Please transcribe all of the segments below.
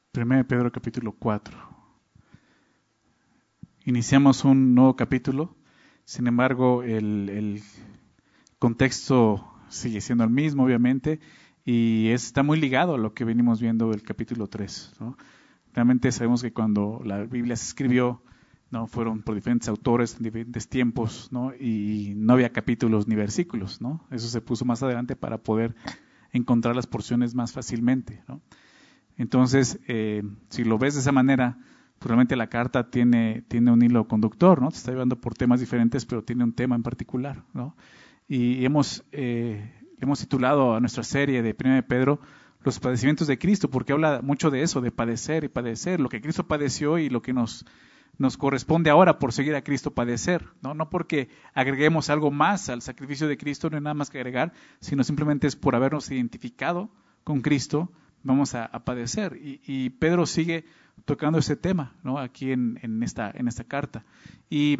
1 Pedro capítulo 4. Iniciamos un nuevo capítulo, sin embargo el contexto sigue siendo el mismo, obviamente, y está muy ligado a lo que venimos viendo del capítulo 3, ¿no? Realmente sabemos que cuando la Biblia se escribió, ¿no? Fueron por diferentes autores en diferentes tiempos, ¿no? Y no había capítulos ni versículos, ¿no? Eso se puso más adelante para poder encontrar las porciones más fácilmente, ¿no? Entonces, si lo ves de esa manera, probablemente la carta tiene un hilo conductor, ¿no? Te está llevando por temas diferentes, pero tiene un tema en particular, ¿no? Y hemos titulado a nuestra serie de 1 Pedro los padecimientos de Cristo, porque habla mucho de eso, de padecer y padecer, lo que Cristo padeció y lo que nos corresponde ahora por seguir a Cristo padecer, ¿no? No porque agreguemos algo más al sacrificio de Cristo, no hay nada más que agregar, sino simplemente es por habernos identificado con Cristo, vamos a padecer. Y Pedro sigue tocando ese tema, ¿no? Aquí en esta carta. Y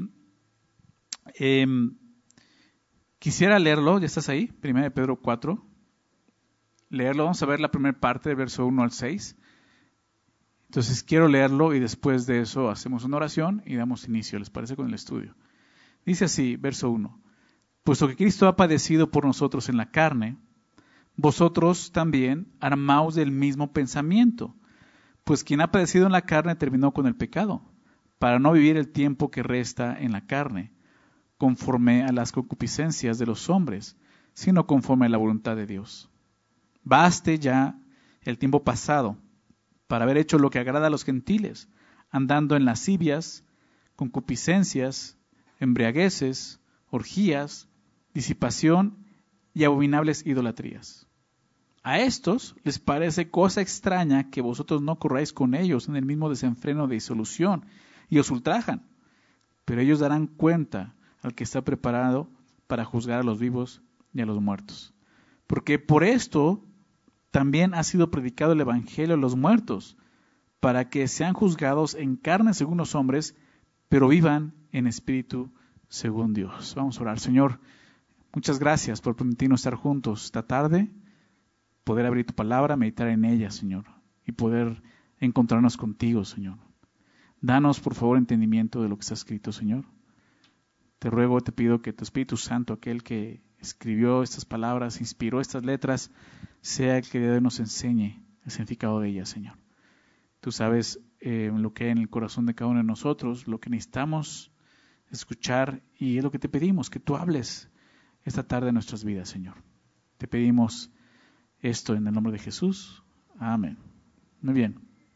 quisiera leerlo, ¿ya estás ahí? 1 Pedro 4. Leerlo, vamos a ver la primera parte del verso 1 al 6. Entonces quiero leerlo y después de eso hacemos una oración y damos inicio, ¿les parece? Con el estudio. Dice así, verso 1. Puesto que Cristo ha padecido por nosotros en la carne, vosotros también armaos del mismo pensamiento, pues quien ha padecido en la carne terminó con el pecado, para no vivir el tiempo que resta en la carne, conforme a las concupiscencias de los hombres, sino conforme a la voluntad de Dios. Baste ya el tiempo pasado para haber hecho lo que agrada a los gentiles, andando en lascivias, concupiscencias, embriagueces, orgías, disipación y abominables idolatrías. A estos les parece cosa extraña que vosotros no corráis con ellos en el mismo desenfreno de disolución y os ultrajan, pero ellos darán cuenta al que está preparado para juzgar a los vivos y a los muertos. Porque por esto también ha sido predicado el Evangelio a los muertos, para que sean juzgados en carne según los hombres, pero vivan en espíritu según Dios. Vamos a orar. Señor, muchas gracias por permitirnos estar juntos esta tarde, poder abrir tu palabra, meditar en ella, Señor, y poder encontrarnos contigo, Señor. Danos, por favor, entendimiento de lo que está escrito, Señor. Te ruego, te pido que tu Espíritu Santo, aquel que escribió estas palabras, inspiró estas letras, sea el que nos enseñe el significado de ellas, Señor. Tú sabes lo que hay en el corazón de cada uno de nosotros, lo que necesitamos escuchar, y es lo que te pedimos, que tú hables esta tarde en nuestras vidas, Señor. Te pedimos esto en el nombre de Jesús. Amén. Muy bien.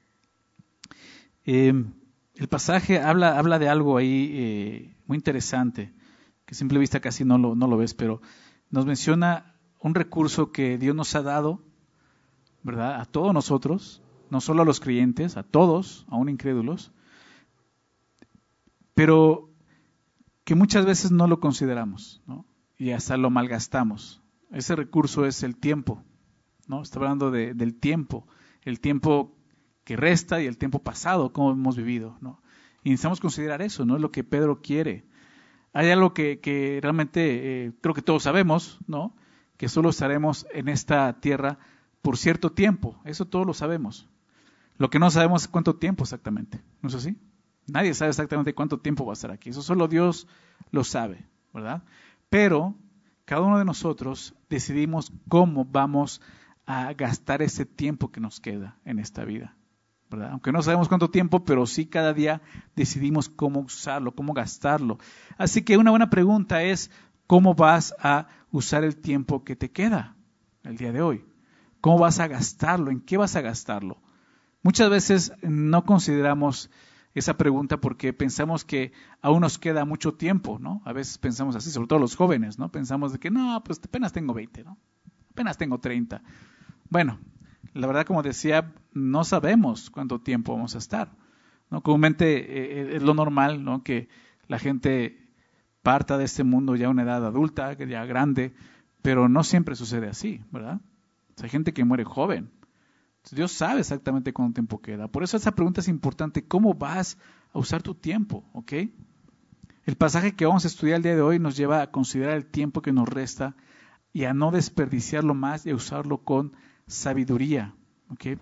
El pasaje habla de algo ahí muy interesante, que a simple vista casi no lo ves, pero nos menciona un recurso que Dios nos ha dado, ¿verdad? A todos nosotros, no solo a los creyentes, a todos, aún incrédulos, pero que muchas veces no lo consideramos, ¿no? Y hasta lo malgastamos. Ese recurso es el tiempo, ¿no? Está hablando del tiempo, el tiempo que resta y el tiempo pasado, cómo hemos vivido, ¿no? Y necesitamos considerar eso, ¿no? Es lo que Pedro quiere. Hay algo que realmente creo que todos sabemos, ¿no? Que solo estaremos en esta tierra por cierto tiempo. Eso todos lo sabemos. Lo que no sabemos es cuánto tiempo exactamente. ¿No es así? Nadie sabe exactamente cuánto tiempo va a estar aquí. Eso solo Dios lo sabe, ¿verdad? Pero cada uno de nosotros decidimos cómo vamos a gastar ese tiempo que nos queda en esta vida, ¿verdad? Aunque no sabemos cuánto tiempo, pero sí cada día decidimos cómo usarlo, cómo gastarlo. Así que una buena pregunta es, ¿cómo vas a usar el tiempo que te queda el día de hoy? ¿Cómo vas a gastarlo? ¿En qué vas a gastarlo? Muchas veces no consideramos esa pregunta porque pensamos que aún nos queda mucho tiempo, ¿no? A veces pensamos así, sobre todo los jóvenes, ¿no? Pensamos de que no, pues apenas tengo 20, ¿no? Apenas tengo 30. Bueno, la verdad, como decía, no sabemos cuánto tiempo vamos a estar, ¿no? Comúnmente es lo normal, ¿no? Que la gente parta de este mundo ya a una edad adulta, ya grande, pero no siempre sucede así, ¿verdad? O sea, hay gente que muere joven. Entonces, Dios sabe exactamente cuánto tiempo queda. Por eso esa pregunta es importante. ¿Cómo vas a usar tu tiempo? ¿Ok? El pasaje que vamos a estudiar el día de hoy nos lleva a considerar el tiempo que nos resta y a no desperdiciarlo más y a usarlo con sabiduría. ¿Ok?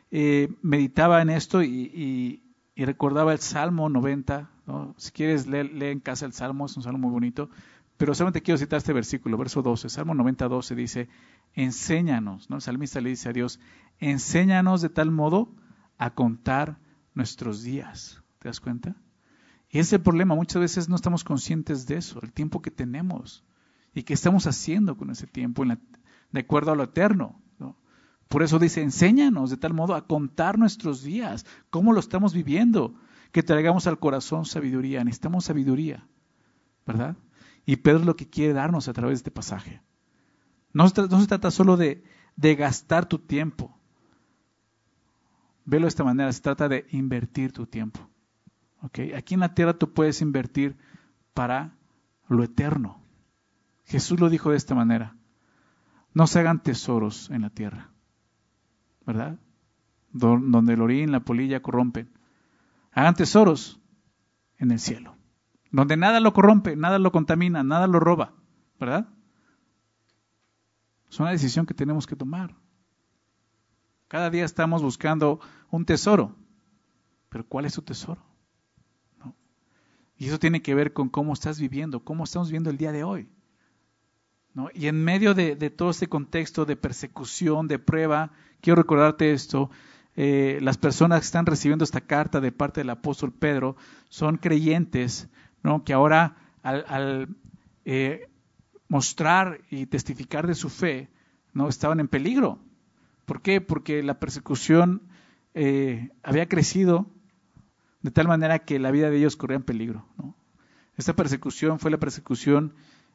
meditaba en esto y recordaba el Salmo 90, ¿no? Si quieres, lee en casa el Salmo, es un salmo muy bonito, pero solamente quiero citar este versículo, verso 12, Salmo 90, 12 dice, enséñanos, ¿no? El salmista le dice a Dios, enséñanos de tal modo a contar nuestros días. ¿Te das cuenta? Y ese es el problema, muchas veces no estamos conscientes de eso, el tiempo que tenemos y qué estamos haciendo con ese tiempo de acuerdo a lo eterno, ¿no? Por eso dice, enséñanos de tal modo a contar nuestros días, cómo lo estamos viviendo, que traigamos al corazón sabiduría, necesitamos sabiduría, ¿verdad? Y Pedro es lo que quiere darnos a través de este pasaje. No se trata solo de gastar tu tiempo, velo de esta manera, se trata de invertir tu tiempo. ¿Okay? Aquí en la tierra tú puedes invertir para lo eterno. Jesús lo dijo de esta manera, no se hagan tesoros en la tierra, ¿verdad? Donde el orín y la polilla corrompen. Hagan tesoros en el cielo, donde nada lo corrompe, nada lo contamina, nada lo roba, ¿verdad? Es una decisión que tenemos que tomar. Cada día estamos buscando un tesoro, pero ¿cuál es tu tesoro? ¿No? Y eso tiene que ver con cómo estás viviendo, cómo estamos viviendo el día de hoy, ¿no? Y en medio de todo este contexto de persecución, de prueba, quiero recordarte esto, las personas que están recibiendo esta carta de parte del apóstol Pedro son creyentes, ¿no? Que ahora al mostrar y testificar de su fe, ¿no? Estaban en peligro. ¿Por qué? Porque la persecución había crecido de tal manera que la vida de ellos corría en peligro, ¿no? Esta persecución fue la persecución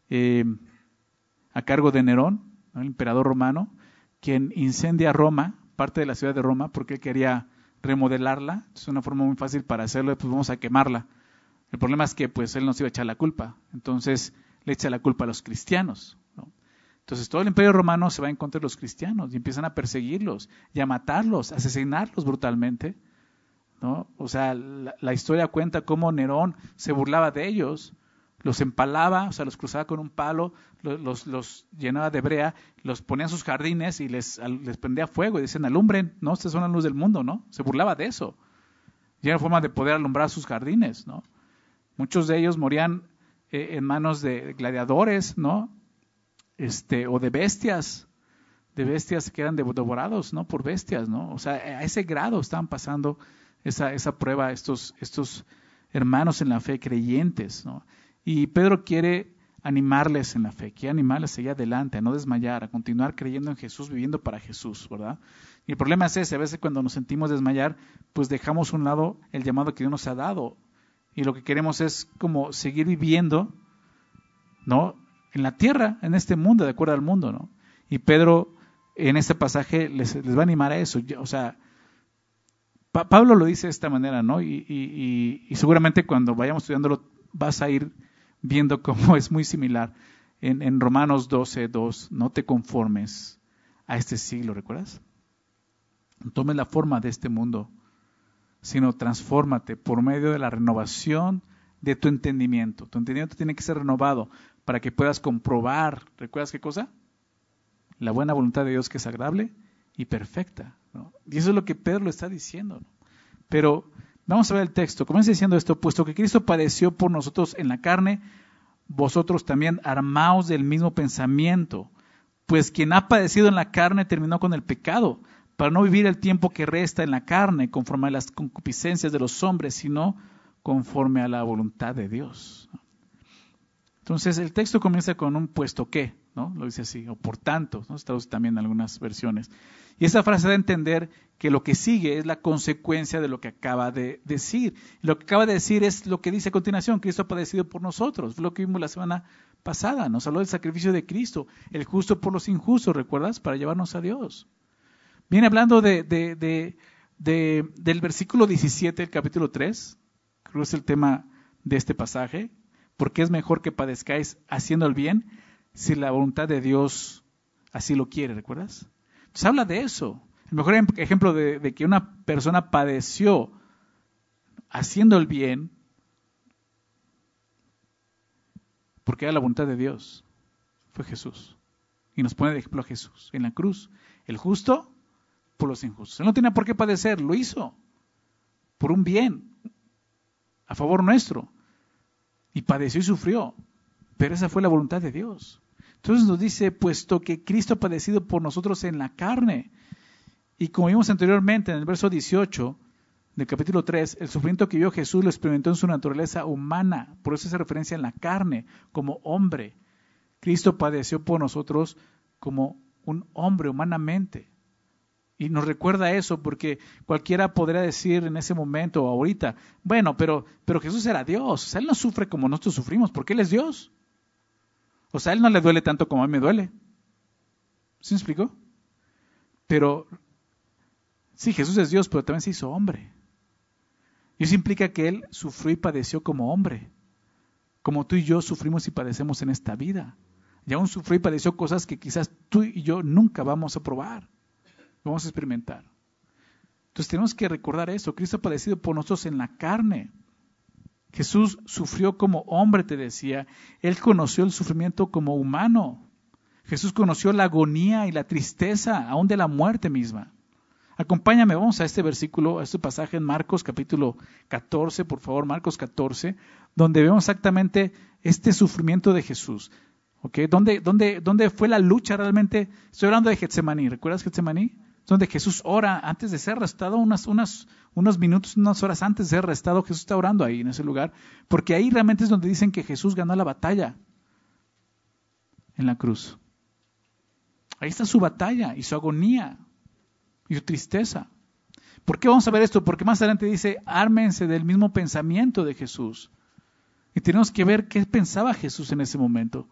a cargo de Nerón, ¿no? El emperador romano, quien incendia Roma, parte de la ciudad de Roma, porque él quería remodelarla. Es una forma muy fácil para hacerlo, pues vamos a quemarla. El problema es que pues él nos iba a echar la culpa, entonces le echa la culpa a los cristianos, ¿no? Entonces todo el imperio romano se va en contra de los cristianos y empiezan a perseguirlos y a matarlos, a asesinarlos brutalmente, ¿no? O sea, la historia cuenta cómo Nerón se burlaba de ellos, los empalaba, o sea, los cruzaba con un palo, los llenaba de brea, los ponía en sus jardines y les prendía fuego y decían, alumbren, ¿no? Ustedes son la luz del mundo, ¿no? Se burlaba de eso. Y era una forma de poder alumbrar sus jardines, ¿no? Muchos de ellos morían en manos de gladiadores, ¿no? O de bestias que eran devorados, ¿no? Por bestias, ¿no? O sea, a ese grado estaban pasando esa prueba estos hermanos en la fe, creyentes, ¿no? Y Pedro quiere animarles en la fe, quiere animarles a seguir adelante, a no desmayar, a continuar creyendo en Jesús, viviendo para Jesús, ¿verdad? Y el problema es ese, a veces cuando nos sentimos desmayar, pues dejamos a un lado el llamado que Dios nos ha dado, y lo que queremos es como seguir viviendo, ¿no? En la tierra, en este mundo, de acuerdo al mundo, ¿no? Y Pedro en este pasaje les va a animar a eso. O sea, Pablo lo dice de esta manera, ¿no? Y seguramente cuando vayamos estudiándolo vas a ir viendo cómo es muy similar. En Romanos 12:2, no te conformes a este siglo, ¿recuerdas? No tomes la forma de este mundo, sino transfórmate por medio de la renovación de tu entendimiento. Tu entendimiento tiene que ser renovado para que puedas comprobar, ¿recuerdas qué cosa? La buena voluntad de Dios que es agradable y perfecta, ¿no? Y eso es lo que Pedro lo está diciendo, ¿no? Pero vamos a ver el texto. Comienza diciendo esto, puesto que Cristo padeció por nosotros en la carne, vosotros también armaos del mismo pensamiento, pues quien ha padecido en la carne terminó con el pecado, para no vivir el tiempo que resta en la carne conforme a las concupiscencias de los hombres, sino conforme a la voluntad de Dios. Entonces el texto comienza con un puesto que, ¿no? Lo dice así, o por tanto, ¿no? Se traduce también en algunas versiones. Y esa frase da a entender que lo que sigue es la consecuencia de lo que acaba de decir. Lo que acaba de decir es lo que dice a continuación, Cristo ha padecido por nosotros. Fue lo que vimos la semana pasada, nos habló del sacrificio de Cristo, el justo por los injustos, ¿recuerdas? Para llevarnos a Dios. Viene hablando del versículo 17 del capítulo 3, creo que es el tema de este pasaje, porque es mejor que padezcáis haciendo el bien si la voluntad de Dios así lo quiere, ¿recuerdas? Entonces habla de eso. El mejor ejemplo de que una persona padeció haciendo el bien, porque era la voluntad de Dios, fue Jesús. Y nos pone de ejemplo a Jesús en la cruz. El justo por los injustos. Él no tenía por qué padecer, lo hizo por un bien, a favor nuestro. Y padeció y sufrió. Pero esa fue la voluntad de Dios. Entonces nos dice, puesto que Cristo ha padecido por nosotros en la carne. Y como vimos anteriormente en el verso 18 del capítulo 3, el sufrimiento que vio Jesús lo experimentó en su naturaleza humana. Por eso hace referencia en la carne, como hombre. Cristo padeció por nosotros como un hombre humanamente. Y nos recuerda eso porque cualquiera podría decir en ese momento o ahorita, bueno, pero Jesús era Dios. O sea, Él no sufre como nosotros sufrimos porque Él es Dios. O sea, a Él no le duele tanto como a mí me duele. ¿Sí me explicó? Pero, sí, Jesús es Dios, pero también se hizo hombre. Y eso implica que Él sufrió y padeció como hombre. Como tú y yo sufrimos y padecemos en esta vida. Y aún sufrió y padeció cosas que quizás tú y yo nunca vamos a probar. Vamos a experimentar. Entonces tenemos que recordar eso. Cristo ha padecido por nosotros en la carne. Jesús sufrió como hombre, te decía. Él conoció el sufrimiento como humano. Jesús conoció la agonía y la tristeza, aún de la muerte misma. Acompáñame, vamos a este versículo, a este pasaje en Marcos capítulo 14, por favor, Marcos 14, donde vemos exactamente este sufrimiento de Jesús. ¿Okay? ¿Dónde fue la lucha realmente? Estoy hablando de Getsemaní. ¿Recuerdas Getsemaní? Donde Jesús ora antes de ser arrestado, unos minutos, unas horas antes de ser arrestado, Jesús está orando ahí en ese lugar, porque ahí realmente es donde dicen que Jesús ganó la batalla en la cruz. Ahí está su batalla y su agonía y su tristeza. ¿Por qué vamos a ver esto? Porque más adelante dice, ármense del mismo pensamiento de Jesús. Y tenemos que ver qué pensaba Jesús en ese momento.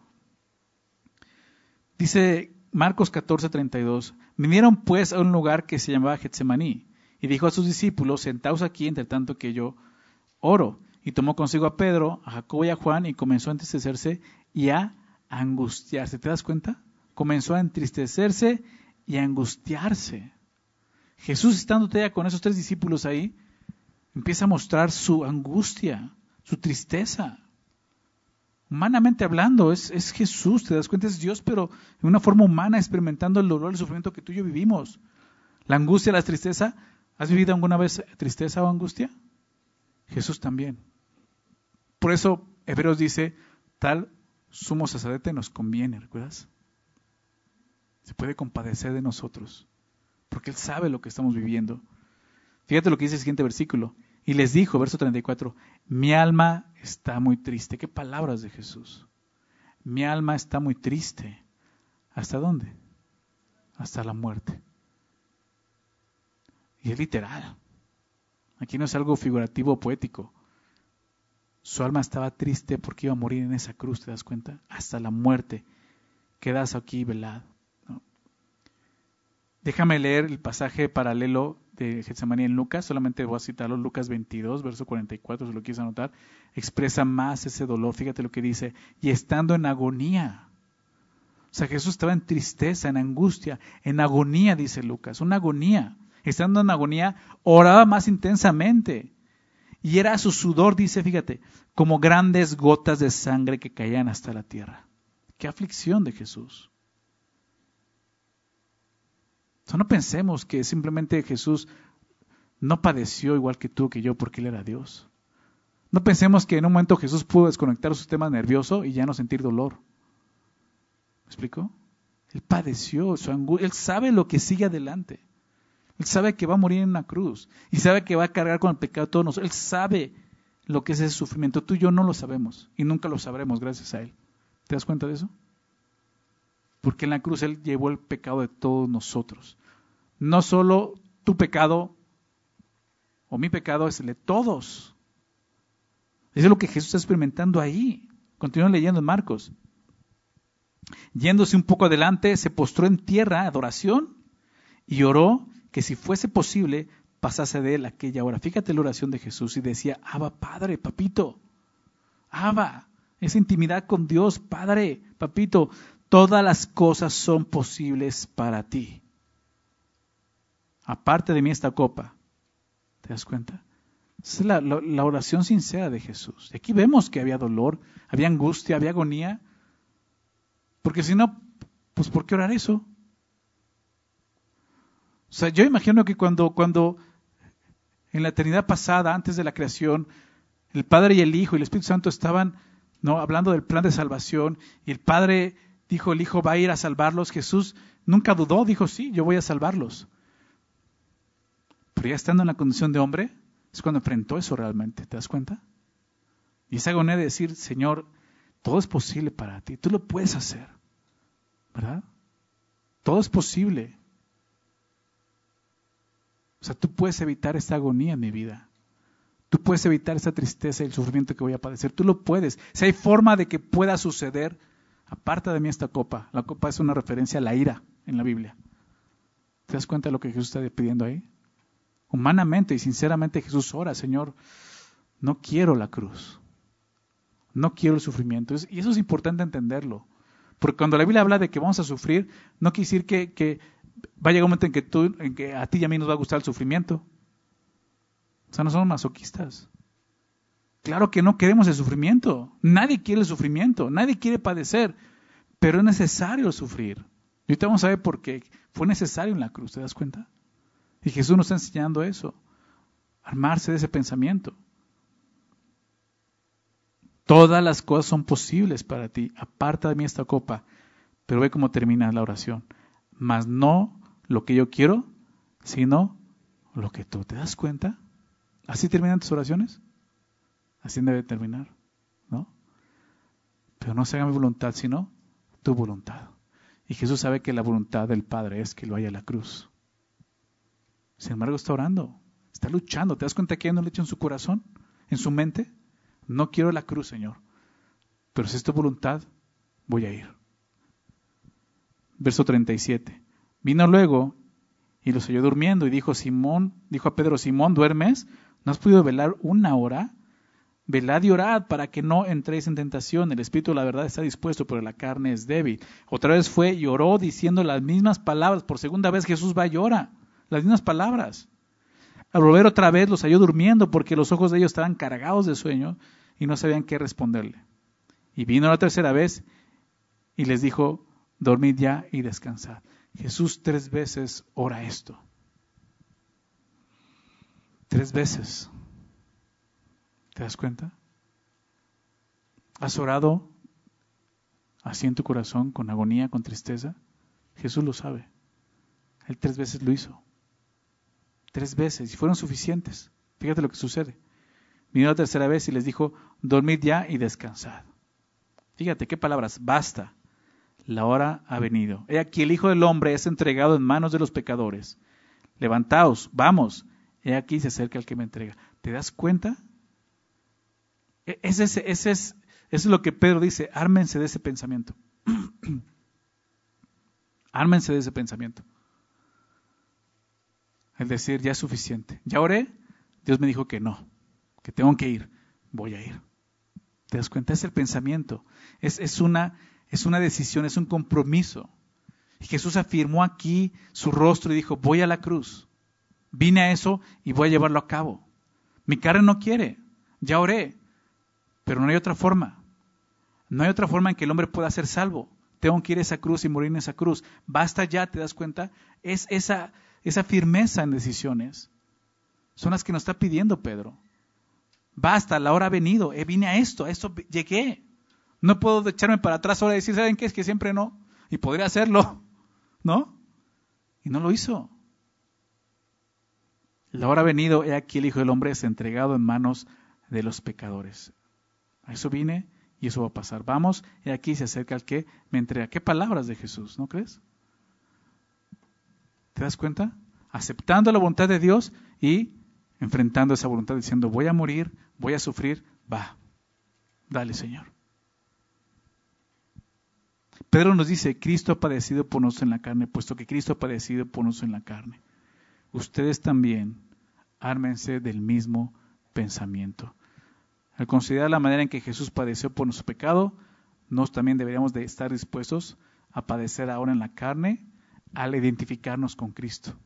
Dice Marcos 14:32, vinieron pues a un lugar que se llamaba Getsemaní, y dijo a sus discípulos, sentaos aquí entre tanto que yo oro. Y tomó consigo a Pedro, a Jacobo y a Juan, y comenzó a entristecerse y a angustiarse. ¿Te das cuenta? Comenzó a entristecerse y a angustiarse. Jesús, estando todavía con esos 3 discípulos ahí, empieza a mostrar su angustia, su tristeza. Humanamente hablando, es Jesús, te das cuenta, es Dios, pero en una forma humana, experimentando el dolor y el sufrimiento que tú y yo vivimos. La angustia, la tristeza. ¿Has vivido alguna vez tristeza o angustia? Jesús también. Por eso Hebreos dice, tal sumo sacerdote nos conviene, ¿recuerdas? Se puede compadecer de nosotros, porque Él sabe lo que estamos viviendo. Fíjate lo que dice el siguiente versículo. Y les dijo, verso 34, mi alma está muy triste. ¿Qué palabras de Jesús? Mi alma está muy triste. ¿Hasta dónde? Hasta la muerte. Y es literal. Aquí no es algo figurativo o poético. Su alma estaba triste porque iba a morir en esa cruz, ¿te das cuenta? Hasta la muerte. Quedas aquí velado. ¿No? Déjame leer el pasaje paralelo de Getsemaní en Lucas, solamente voy a citarlo, Lucas 22, verso 44, si lo quieres anotar, expresa más ese dolor. Fíjate lo que dice, y estando en agonía. O sea, Jesús estaba en tristeza, en angustia, en agonía, dice Lucas, una agonía. Estando en agonía, oraba más intensamente. Y era su sudor, dice, fíjate, como grandes gotas de sangre que caían hasta la tierra. ¡Qué aflicción de Jesús! O sea, no pensemos que simplemente Jesús no padeció igual que tú, que yo, porque Él era Dios. No pensemos que en un momento Jesús pudo desconectar su sistema nervioso y ya no sentir dolor. ¿Me explico? Él padeció su angustia. Él sabe lo que sigue adelante. Él sabe que va a morir en una cruz. Y sabe que va a cargar con el pecado de todos nosotros. Él sabe lo que es ese sufrimiento. Tú y yo no lo sabemos. Y nunca lo sabremos gracias a Él. ¿Te das cuenta de eso? Porque en la cruz Él llevó el pecado de todos nosotros. No solo tu pecado o mi pecado, es el de todos. Eso es lo que Jesús está experimentando ahí. Continúa leyendo en Marcos. Yéndose un poco adelante, se postró en tierra, adoración, y oró que si fuese posible, pasase de él aquella hora. Fíjate la oración de Jesús y decía, Abba, Padre, Papito. Abba, esa intimidad con Dios, Padre, Papito. Todas las cosas son posibles para ti. Aparte de mí esta copa. ¿Te das cuenta? Esa es la oración sincera de Jesús. Y aquí vemos que había dolor, había angustia, había agonía. Porque si no, pues ¿por qué orar eso? O sea, yo imagino que cuando en la eternidad pasada, antes de la creación, el Padre y el Hijo y el Espíritu Santo estaban, ¿no?, hablando del plan de salvación, y el Padre dijo, el Hijo va a ir a salvarlos. Jesús nunca dudó, dijo, sí, yo voy a salvarlos. Pero ya estando en la condición de hombre, es cuando enfrentó eso realmente, ¿te das cuenta? Y esa agonía de decir, Señor, todo es posible para ti, tú lo puedes hacer, ¿verdad? Todo es posible. O sea, tú puedes evitar esta agonía en mi vida. Tú puedes evitar esa tristeza y el sufrimiento que voy a padecer. Tú lo puedes. Si hay forma de que pueda suceder, aparta de mí esta copa. La copa es una referencia a la ira en la Biblia. ¿Te das cuenta de lo que Jesús está pidiendo ahí? Humanamente y sinceramente Jesús ora, Señor, no quiero la cruz. No quiero el sufrimiento. Y eso es importante entenderlo. Porque cuando la Biblia habla de que vamos a sufrir, no quiere decir que va a llegar un momento en que a ti y a mí nos va a gustar el sufrimiento. O sea, no somos masoquistas. Claro que no queremos el sufrimiento. Nadie quiere el sufrimiento. Nadie quiere padecer. Pero es necesario sufrir. Y ahorita vamos a ver por qué. Fue necesario en la cruz, ¿te das cuenta? Y Jesús nos está enseñando eso. Armarse de ese pensamiento. Todas las cosas son posibles para ti. Aparta de mí esta copa. Pero ve cómo termina la oración. Mas no lo que yo quiero, sino lo que tú. ¿Te das cuenta? ¿Así terminan tus oraciones? Así debe terminar, ¿no? Pero no se haga mi voluntad, sino tu voluntad. Y Jesús sabe que la voluntad del Padre es que lo vaya a la cruz. Sin embargo, está orando, está luchando. ¿Te das cuenta que hay una lucha en su corazón, en su mente? No quiero la cruz, Señor, pero si es tu voluntad, voy a ir. Verso 37. Vino luego y los halló durmiendo y dijo a Pedro, Simón, ¿duermes? ¿No has podido velar una hora? Velad y orad para que no entréis en tentación. El espíritu de la verdad está dispuesto, pero la carne es débil. Otra vez fue y oró diciendo las mismas palabras. Por segunda vez Jesús va y llora. Las mismas palabras. Al volver otra vez los halló durmiendo porque los ojos de ellos estaban cargados de sueño y no sabían qué responderle. Y vino la tercera vez y les dijo, dormid ya y descansad. Jesús 3 veces ora esto. 3 veces. ¿Te das cuenta? ¿Has orado así en tu corazón, con agonía, con tristeza? Jesús lo sabe. Él 3 veces lo hizo. 3 veces, y fueron suficientes. Fíjate lo que sucede. Vino la tercera vez y les dijo, dormid ya y descansad. Fíjate qué palabras, basta. La hora ha venido. He aquí el Hijo del Hombre es entregado en manos de los pecadores. Levantaos, vamos. He aquí se acerca el que me entrega. ¿Te das cuenta? Eso es lo que Pedro dice, ármense de ese pensamiento. Ármense de ese pensamiento. Es decir, ya es suficiente. Ya oré, Dios me dijo que no, que tengo que ir, voy a ir. ¿Te das cuenta? Es el pensamiento, es una decisión, es un compromiso. Y Jesús afirmó aquí su rostro y dijo, voy a la cruz, vine a eso y voy a llevarlo a cabo. Mi carne no quiere, ya oré. Pero no hay otra forma. No hay otra forma en que el hombre pueda ser salvo. Tengo que ir a esa cruz y morir en esa cruz. Basta ya, ¿te das cuenta? Es esa firmeza en decisiones. Son las que nos está pidiendo Pedro. Basta, la hora ha venido. Vine a esto llegué. No puedo echarme para atrás ahora y decir, ¿saben qué? Es que siempre no. Y podría hacerlo, ¿no? Y no lo hizo. La hora ha venido, he aquí el Hijo del Hombre es entregado en manos de los pecadores. A eso vine y eso va a pasar. Vamos, y aquí se acerca el que me entrega. ¿Qué palabras de Jesús, no crees? ¿Te das cuenta? Aceptando la voluntad de Dios y enfrentando esa voluntad diciendo, voy a morir, voy a sufrir, va, dale Señor. Pedro nos dice, Cristo ha padecido por nosotros en la carne, puesto que Cristo ha padecido por nosotros en la carne. Ustedes también ármense del mismo pensamiento. Al considerar la manera en que Jesús padeció por nuestro pecado, nosotros también deberíamos de estar dispuestos a padecer ahora en la carne al identificarnos con Cristo.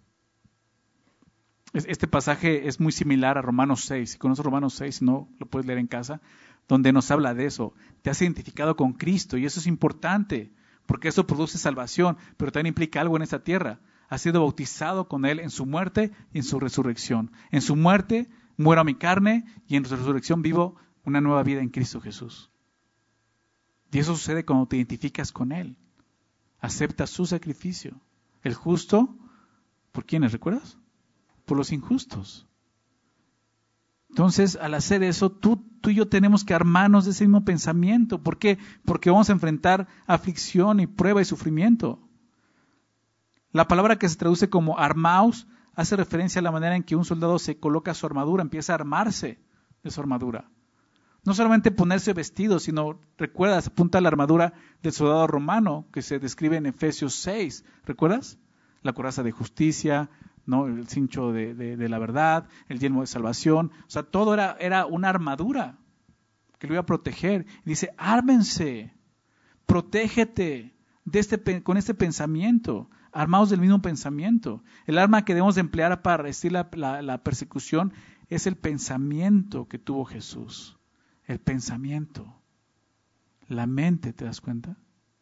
Este pasaje es muy similar a Romanos 6. Si conoces Romanos 6, si no, lo puedes leer en casa, donde nos habla de eso. Te has identificado con Cristo y eso es importante, porque eso produce salvación, pero también implica algo en esta tierra. ha sido bautizado con Él en su muerte y en su resurrección. En su muerte muero a mi carne y en su resurrección vivo una nueva vida en Cristo Jesús. Y eso sucede cuando te identificas con Él. Aceptas su sacrificio. El justo, ¿por quiénes recuerdas? Por los injustos. Entonces, al hacer eso, tú y yo tenemos que armarnos de ese mismo pensamiento. ¿Por qué? Porque vamos a enfrentar aflicción y prueba y sufrimiento. La palabra que se traduce como armaos hace referencia a la manera en que un soldado se coloca su armadura, empieza a armarse de su armadura. No solamente ponerse vestido, sino, recuerdas, apunta a la armadura del soldado romano que se describe en Efesios 6. ¿Recuerdas? La coraza de justicia, ¿no? El cincho de la verdad, el yelmo de salvación. O sea, todo era una armadura que lo iba a proteger. Y dice, ármense, protégete con este pensamiento, armados del mismo pensamiento. El arma que debemos de emplear para resistir la persecución es el pensamiento que tuvo Jesús. El pensamiento, la mente, ¿te das cuenta?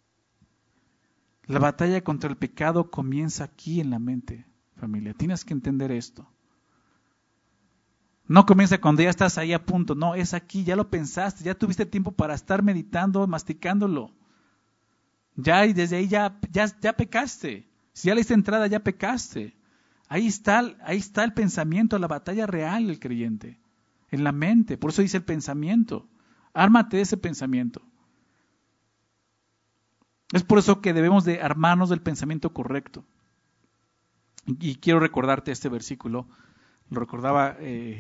La batalla contra el pecado comienza aquí en la mente, familia. Tienes que entender esto. No comienza cuando ya estás ahí a punto, no, es aquí, ya lo pensaste, ya tuviste tiempo para estar meditando, masticándolo. Ya, y desde ahí ya pecaste. Si ya le diste entrada, ya pecaste. Ahí está el pensamiento, la batalla real del creyente. En la mente, por eso dice el pensamiento. Ármate de ese pensamiento. Es por eso que debemos de armarnos del pensamiento correcto. Y quiero recordarte este versículo. Lo recordaba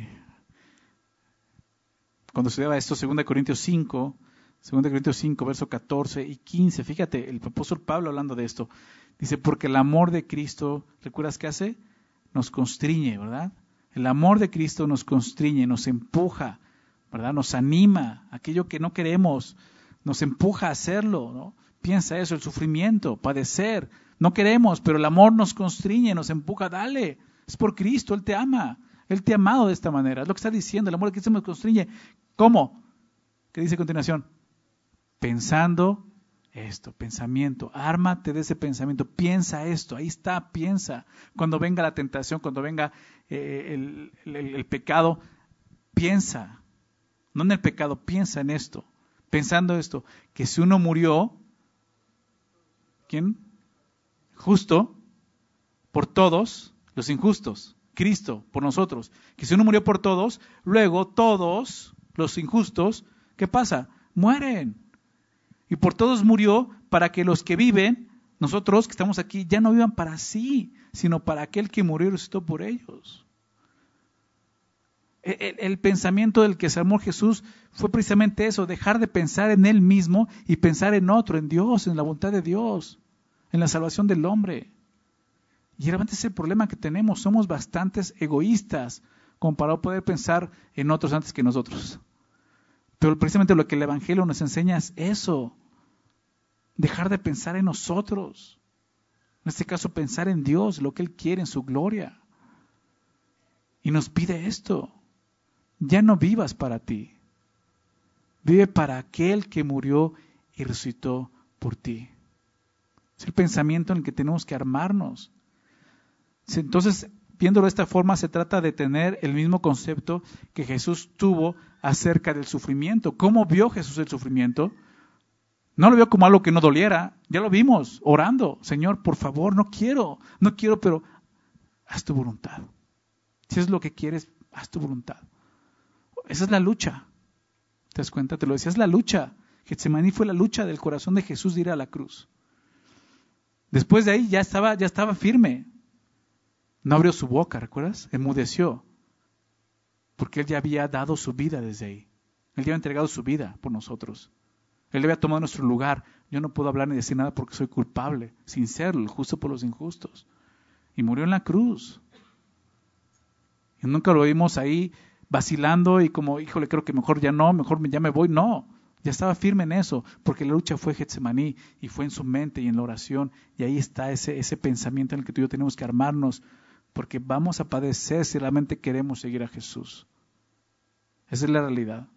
cuando estudiaba esto, 2 Corintios 5, verso 14 y 15. Fíjate, el apóstol Pablo hablando de esto. Dice, porque el amor de Cristo, ¿recuerdas qué hace? Nos constriñe, ¿verdad? El amor de Cristo nos constriñe, nos empuja, ¿verdad? Nos anima, aquello que no queremos, nos empuja a hacerlo, ¿no? Piensa eso, el sufrimiento, padecer, no queremos, pero el amor nos constriñe, nos empuja, dale, es por Cristo, Él te ama, Él te ha amado de esta manera, es lo que está diciendo, el amor de Cristo nos constriñe. ¿Cómo? ¿Qué dice a continuación? Pensando esto, pensamiento, ármate de ese pensamiento, piensa esto, ahí está, piensa. Cuando venga la tentación, cuando venga el pecado, piensa, no en el pecado, piensa en esto, pensando esto, que si uno murió, ¿quién? Justo, por todos los injustos, Cristo, por nosotros, que si uno murió por todos, luego todos los injustos, ¿qué pasa? Mueren. Y por todos murió para que los que viven, nosotros que estamos aquí, ya no vivan para sí, sino para aquel que murió y resucitó por ellos. El pensamiento del que se armó Jesús fue precisamente eso, dejar de pensar en Él mismo y pensar en otro, en Dios, en la voluntad de Dios, en la salvación del hombre. Y realmente es el problema que tenemos, somos bastantes egoístas como para poder pensar en otros antes que nosotros. Pero precisamente lo que el Evangelio nos enseña es eso, dejar de pensar en nosotros, en este caso pensar en Dios, lo que Él quiere, en su gloria. Y nos pide esto, ya no vivas para ti, vive para aquel que murió y resucitó por ti. Es el pensamiento en el que tenemos que armarnos. Entonces, viéndolo de esta forma, se trata de tener el mismo concepto que Jesús tuvo acerca del sufrimiento. ¿Cómo vio Jesús el sufrimiento? No lo vio como algo que no doliera. Ya lo vimos orando. Señor, por favor, no quiero, pero haz tu voluntad. Si es lo que quieres, haz tu voluntad. Esa es la lucha. ¿Te das cuenta? Te lo decía, es la lucha. Getsemaní fue la lucha del corazón de Jesús de ir a la cruz. Después de ahí ya estaba firme. No abrió su boca, ¿recuerdas? Enmudeció. Porque Él ya había dado su vida desde ahí. Él ya había entregado su vida por nosotros. Él había tomado nuestro lugar. Yo no puedo hablar ni decir nada porque soy culpable, sin serlo, el justo por los injustos. Y murió en la cruz. Y nunca lo vimos ahí vacilando y como, híjole, creo que mejor ya me voy. No, ya estaba firme en eso, porque la lucha fue Getsemaní y fue en su mente y en la oración. Y ahí está ese pensamiento en el que tú y yo tenemos que armarnos, porque vamos a padecer si realmente queremos seguir a Jesús. Esa es la realidad.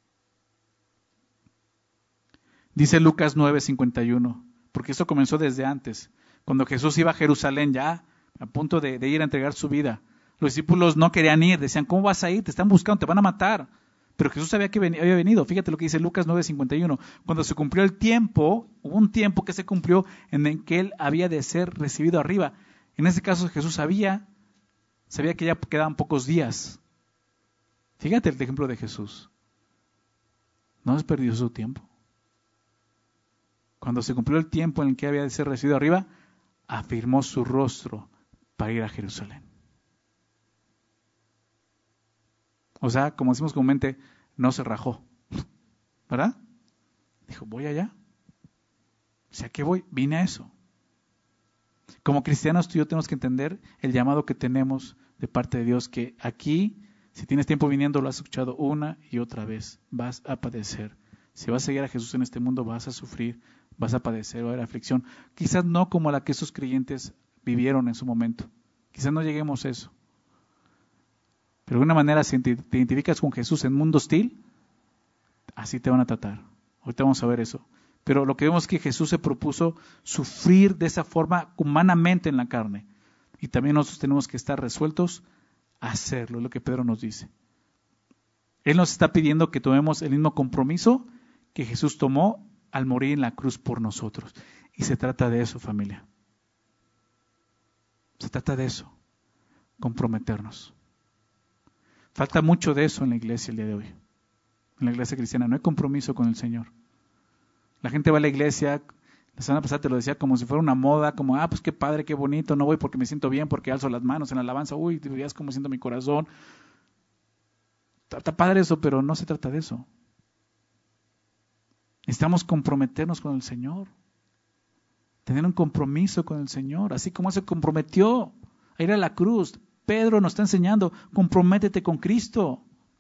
Dice Lucas 9:51, porque esto comenzó desde antes. Cuando Jesús iba a Jerusalén ya a punto de ir a entregar su vida. Los discípulos no querían ir, decían, ¿cómo vas a ir? Te están buscando, te van a matar. Pero Jesús sabía que había venido. Fíjate lo que dice Lucas 9:51. Cuando se cumplió el tiempo, hubo un tiempo que se cumplió en el que él había de ser recibido arriba. En ese caso Jesús sabía que ya quedaban pocos días. Fíjate el ejemplo de Jesús. No desperdició su tiempo. Cuando se cumplió el tiempo en el que había de ser recibido arriba, afirmó su rostro para ir a Jerusalén. O sea, como decimos comúnmente, no se rajó. ¿Verdad? Dijo, voy allá. O sea, ¿qué voy? Vine a eso. Como cristianos, tú y yo tenemos que entender el llamado que tenemos de parte de Dios, que aquí, si tienes tiempo viniendo, lo has escuchado una y otra vez, vas a padecer. Si vas a seguir a Jesús en este mundo, vas a sufrir, vas a padecer, va a haber aflicción. Quizás no como la que esos creyentes vivieron en su momento. Quizás no lleguemos a eso. Pero de alguna manera, si te identificas con Jesús en mundo hostil, así te van a tratar. Ahorita vamos a ver eso. Pero lo que vemos es que Jesús se propuso sufrir de esa forma humanamente en la carne. Y también nosotros tenemos que estar resueltos a hacerlo, es lo que Pedro nos dice. Él nos está pidiendo que tomemos el mismo compromiso que Jesús tomó al morir en la cruz por nosotros. Y se trata de eso, familia. Se trata de eso, comprometernos. Falta mucho de eso en la iglesia el día de hoy. En la iglesia cristiana no hay compromiso con el Señor. La gente va a la iglesia, la semana pasada te lo decía, como si fuera una moda, como, pues qué padre, qué bonito, no voy porque me siento bien, porque alzo las manos en la alabanza, uy, te veías cómo siento mi corazón. Está padre eso, pero no se trata de eso. Necesitamos comprometernos con el Señor. Tener un compromiso con el Señor, así como se comprometió a ir a la cruz. Pedro nos está enseñando, comprométete con Cristo.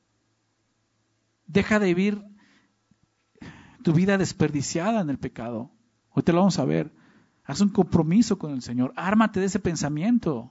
Deja de vivir tu vida desperdiciada en el pecado. Hoy te lo vamos a ver. Haz un compromiso con el Señor. Ármate de ese pensamiento.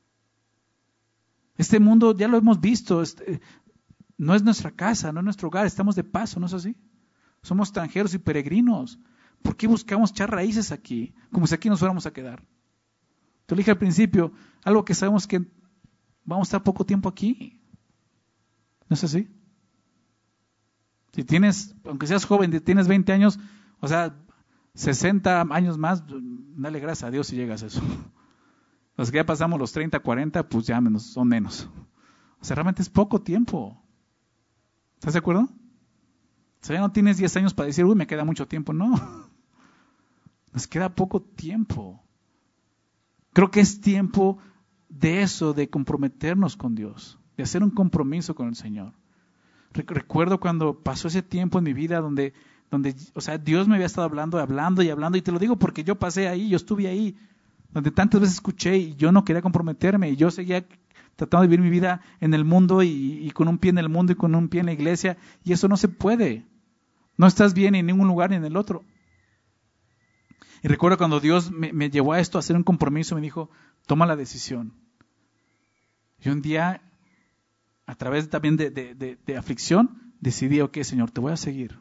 Este mundo, ya lo hemos visto, no es nuestra casa, no es nuestro hogar, estamos de paso, ¿no es así? Somos extranjeros y peregrinos. ¿Por qué buscamos echar raíces aquí? Como si aquí nos fuéramos a quedar. Te lo dije al principio, algo que sabemos que vamos a estar poco tiempo aquí. ¿No es así? Si tienes, aunque seas joven, tienes 20 años, o sea, 60 años más, dale gracias a Dios si llegas a eso. Los que ya pasamos los 30, 40, pues ya son menos. O sea, realmente es poco tiempo. ¿Estás de acuerdo? O sea, ya no tienes 10 años para decir, me queda mucho tiempo. No. Nos queda poco tiempo. Creo que es tiempo de eso, de comprometernos con Dios, de hacer un compromiso con el Señor. Recuerdo cuando pasó ese tiempo en mi vida donde, o sea, Dios me había estado hablando, y te lo digo porque yo pasé ahí, yo estuve ahí, donde tantas veces escuché y yo no quería comprometerme y yo seguía tratando de vivir mi vida en el mundo y con un pie en el mundo y con un pie en la iglesia, y eso no se puede. No estás bien en ningún lugar ni en el otro. Y recuerdo cuando Dios me llevó a esto, a hacer un compromiso, me dijo, toma la decisión. Y un día, a través también de aflicción, decidí, ok, Señor, te voy a seguir.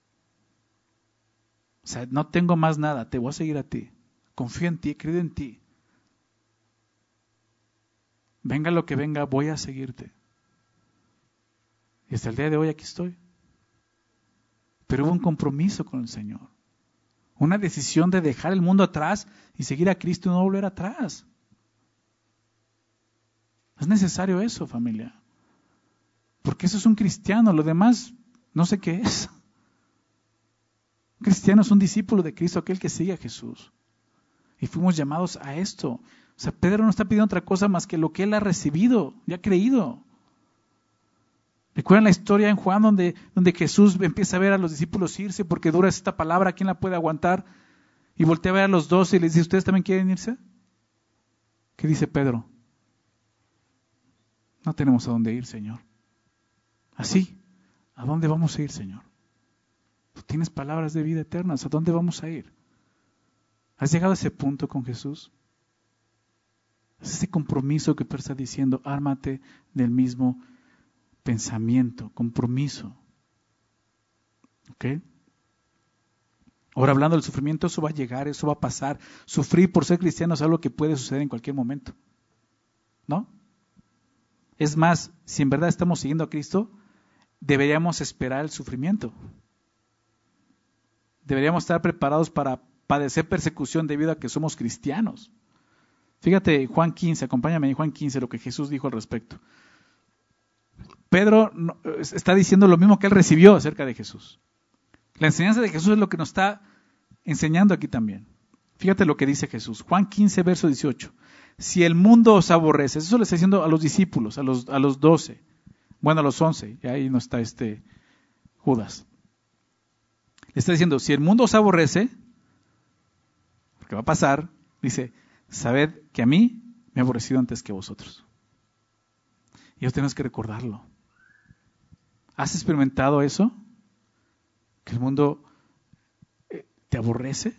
O sea, no tengo más nada, te voy a seguir a ti. Confío en ti, he creído en ti. Venga lo que venga, voy a seguirte. Y hasta el día de hoy aquí estoy. Pero hubo un compromiso con el Señor. Una decisión de dejar el mundo atrás y seguir a Cristo y no volver atrás. Es necesario eso, familia. Porque eso es un cristiano, lo demás no sé qué es. Un cristiano es un discípulo de Cristo, aquel que sigue a Jesús. Y fuimos llamados a esto. O sea, Pedro no está pidiendo otra cosa más que lo que él ha recibido y ha creído. ¿Recuerdan la historia en Juan donde Jesús empieza a ver a los discípulos irse porque dura esta palabra? ¿Quién la puede aguantar? Y voltea a ver a los 12 y les dice, ¿ustedes también quieren irse? ¿Qué dice Pedro? No tenemos a dónde ir, Señor. Así, ¿a dónde vamos a ir, Señor? Tú tienes palabras de vida eterna, ¿a dónde vamos a ir? ¿Has llegado a ese punto con Jesús? Es ese compromiso que Pedro está diciendo, ármate del mismo pensamiento, compromiso. ¿Ok? Ahora hablando del sufrimiento, eso va a llegar, eso va a pasar. Sufrir por ser cristiano es algo que puede suceder en cualquier momento. ¿no? Es más, si en verdad estamos siguiendo a Cristo, deberíamos esperar el sufrimiento. Deberíamos estar preparados para padecer persecución debido a que somos cristianos. Fíjate, Juan 15, acompáñame en Juan 15, lo que Jesús dijo al respecto. Pedro está diciendo lo mismo que él recibió acerca de Jesús. La enseñanza de Jesús es lo que nos está enseñando aquí también. Fíjate lo que dice Jesús. Juan 15, verso 18. Si el mundo os aborrece, eso le está diciendo a los discípulos, a los 12, bueno, a los 11, y ahí no está Judas. Le está diciendo, si el mundo os aborrece, porque va a pasar, dice, sabed que a mí me ha aborrecido antes que a vosotros. Y eso tenemos que recordarlo. ¿Has experimentado eso? ¿Que el mundo te aborrece?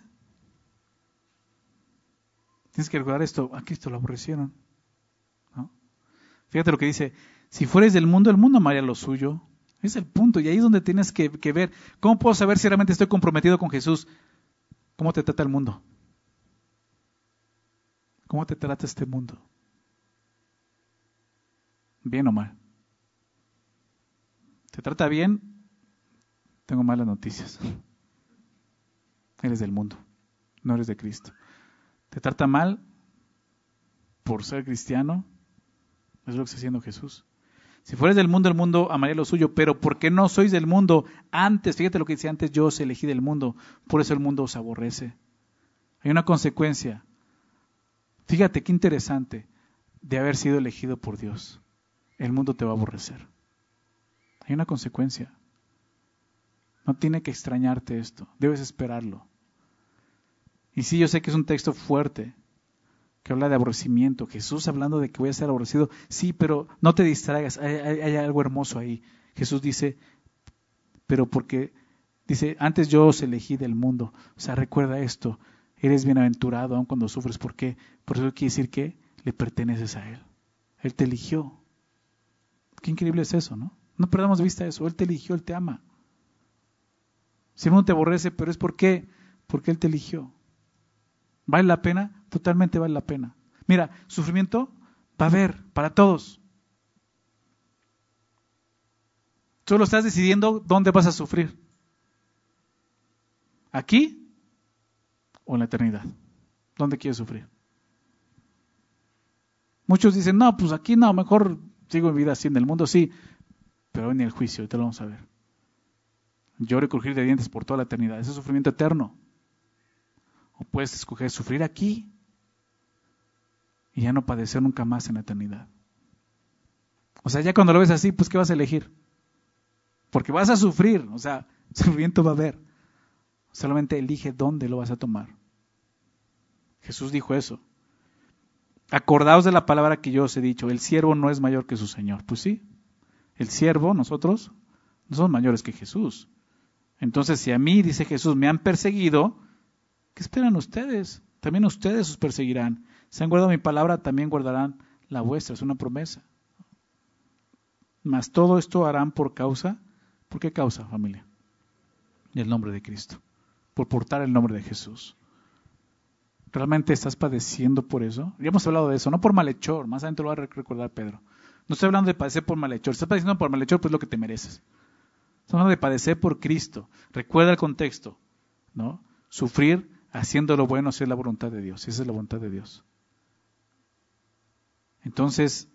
Tienes que recordar esto, a Cristo lo aborrecieron, ¿no? Fíjate lo que dice, si fueres del mundo, el mundo amaría lo suyo. Es el punto, y ahí es donde tienes que ver, ¿cómo puedo saber si realmente estoy comprometido con Jesús? ¿Cómo te trata el mundo? ¿Cómo te trata este mundo? ¿Bien o mal? ¿Te trata bien? Tengo malas noticias. Eres del mundo, no eres de Cristo. ¿Te trata mal por ser cristiano? Es lo que está haciendo Jesús. Si fueres del mundo, el mundo amaría lo suyo, pero porque no sois del mundo, antes, fíjate lo que dice antes, yo os elegí del mundo, por eso el mundo os aborrece. Hay una consecuencia. Fíjate qué interesante de haber sido elegido por Dios. El mundo te va a aborrecer. Hay una consecuencia. No tiene que extrañarte esto, debes esperarlo. Y sí, yo sé que es un texto fuerte, que habla de aborrecimiento. Jesús hablando de que voy a ser aborrecido. Sí, pero no te distraigas, hay algo hermoso ahí. Jesús dice, pero porque, dice, antes yo os elegí del mundo. O sea, recuerda esto, eres bienaventurado aun cuando sufres. ¿Por qué? Por eso quiere decir que le perteneces a Él. Él te eligió. Qué increíble es eso, ¿no? No perdamos de vista eso, Él te eligió, Él te ama. Si el mundo te aborrece, pero es porque Él te eligió. ¿Vale la pena? Totalmente vale la pena. Mira, sufrimiento va a haber para todos. Solo estás decidiendo dónde vas a sufrir. ¿Aquí o en la eternidad? ¿Dónde quieres sufrir? Muchos dicen, no, pues aquí no, mejor sigo mi vida así en el mundo, sí, pero en el juicio, ahorita lo vamos a ver. Lloro y crujir de dientes por toda la eternidad. Ese es sufrimiento eterno. O puedes escoger sufrir aquí y ya no padecer nunca más en la eternidad. O sea, ya cuando lo ves así, pues ¿qué vas a elegir? Porque vas a sufrir, o sea, sufrimiento va a haber. Solamente elige dónde lo vas a tomar. Jesús dijo eso. Acordaos de la palabra que yo os he dicho, el siervo no es mayor que su Señor. Pues sí, el siervo, nosotros, no somos mayores que Jesús. Entonces, si a mí, dice Jesús, me han perseguido, ¿qué esperan ustedes? También ustedes os perseguirán. Si han guardado mi palabra, también guardarán la vuestra. Es una promesa. Mas todo esto harán por causa. ¿Por qué causa, familia? El nombre de Cristo. Por portar el nombre de Jesús. ¿Realmente estás padeciendo por eso? Ya hemos hablado de eso, no por malhechor. Más adelante lo va a recordar Pedro. No estoy hablando de padecer por malhechor. Si estás padeciendo por malhechor, pues es lo que te mereces. Estamos hablando de padecer por Cristo. Recuerda el contexto, ¿no? Sufrir haciendo lo bueno, hacer la voluntad de Dios. Esa es la voluntad de Dios. Entonces,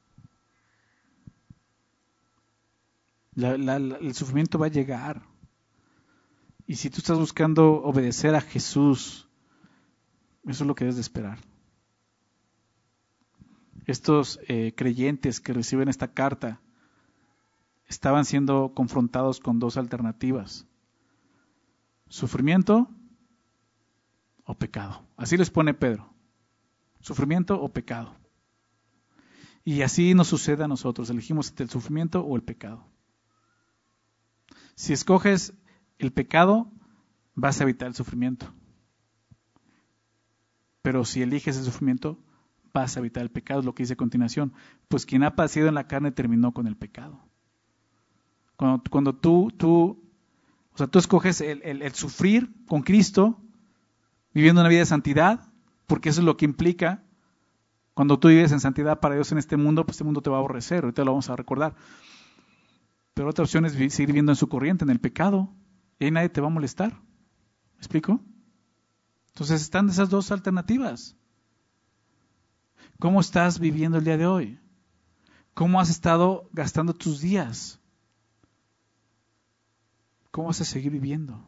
el sufrimiento va a llegar. Y si tú estás buscando obedecer a Jesús, eso es lo que debes de esperar. Estos creyentes que reciben esta carta estaban siendo confrontados con dos alternativas: sufrimiento o pecado. Así les pone Pedro: sufrimiento o pecado. Y así nos sucede a nosotros, elegimos entre el sufrimiento o el pecado. Si escoges el pecado, vas a evitar el sufrimiento. Pero si eliges el sufrimiento, vas a evitar el pecado. Es lo que dice a continuación. Pues quien ha padecido en la carne terminó con el pecado. Cuando tú escoges el sufrir con Cristo, viviendo una vida de santidad, porque eso es lo que implica, Cuando tú vives en santidad para Dios en este mundo, pues este mundo te va a aborrecer, ahorita lo vamos a recordar. Pero otra opción es seguir viviendo en su corriente, en el pecado, y ahí nadie te va a molestar. ¿Me explico? Entonces están esas dos alternativas. ¿Cómo estás viviendo el día de hoy? ¿Cómo has estado gastando tus días? ¿Cómo vas a seguir viviendo?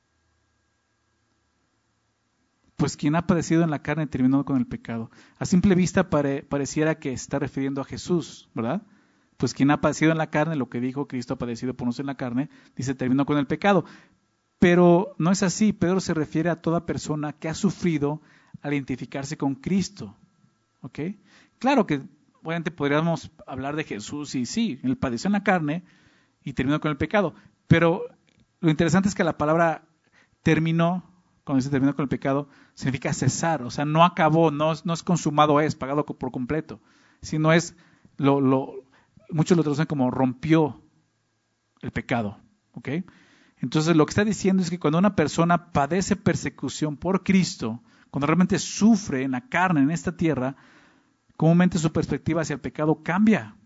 Pues quien ha padecido en la carne terminando con el pecado. A simple vista pareciera que está refiriendo a Jesús, ¿verdad? Pues quien ha padecido en la carne, lo que dijo Cristo ha padecido por nosotros en la carne, dice terminó con el pecado. Pero no es así. Pedro se refiere a toda persona que ha sufrido al identificarse con Cristo. ¿Ok? Claro que obviamente podríamos hablar de Jesús y sí, él padeció en la carne y terminó con el pecado. Pero lo interesante es que la palabra terminó, cuando dice terminó con el pecado, significa cesar. O sea, no acabó, no es consumado, es pagado por completo. Sino es, muchos lo traducen como rompió el pecado. ¿Ok? Entonces lo que está diciendo es que cuando una persona padece persecución por Cristo, cuando realmente sufre en la carne, en esta tierra, comúnmente su perspectiva hacia el pecado cambia.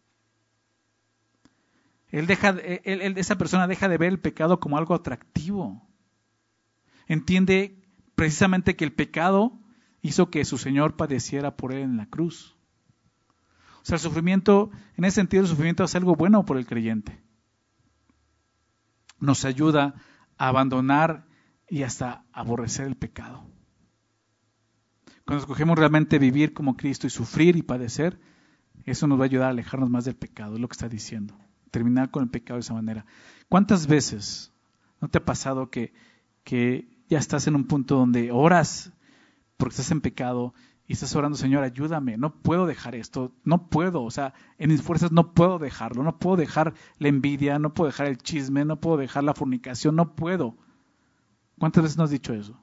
Esa persona deja de ver el pecado como algo atractivo. Entiende precisamente que el pecado hizo que su Señor padeciera por él en la cruz. O sea, el sufrimiento, en ese sentido, el sufrimiento es algo bueno por el creyente. Nos ayuda a abandonar y hasta aborrecer el pecado. Cuando escogemos realmente vivir como Cristo y sufrir y padecer, eso nos va a ayudar a alejarnos más del pecado, es lo que está diciendo. Terminar con el pecado de esa manera. ¿Cuántas veces no te ha pasado que ya estás en un punto donde oras porque estás en pecado y estás orando, Señor, ayúdame, no puedo dejar esto, no puedo, o sea, en mis fuerzas no puedo dejarlo, no puedo dejar la envidia, no puedo dejar el chisme, no puedo dejar la fornicación, no puedo? ¿Cuántas veces nos has dicho eso?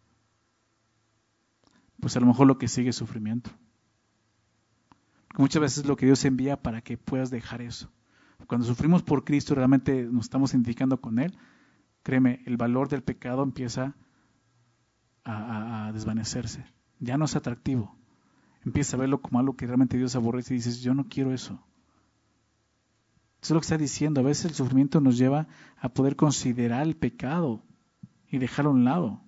Pues a lo mejor lo que sigue es sufrimiento. Muchas veces lo que Dios envía para que puedas dejar eso. Cuando sufrimos por Cristo, realmente nos estamos identificando con Él, créeme, el valor del pecado empieza a desvanecerse. Ya no es atractivo. Empieza a verlo como algo que realmente Dios aborrece y dices, yo no quiero eso. Eso es lo que está diciendo. A veces el sufrimiento nos lleva a poder considerar el pecado y dejarlo a un lado.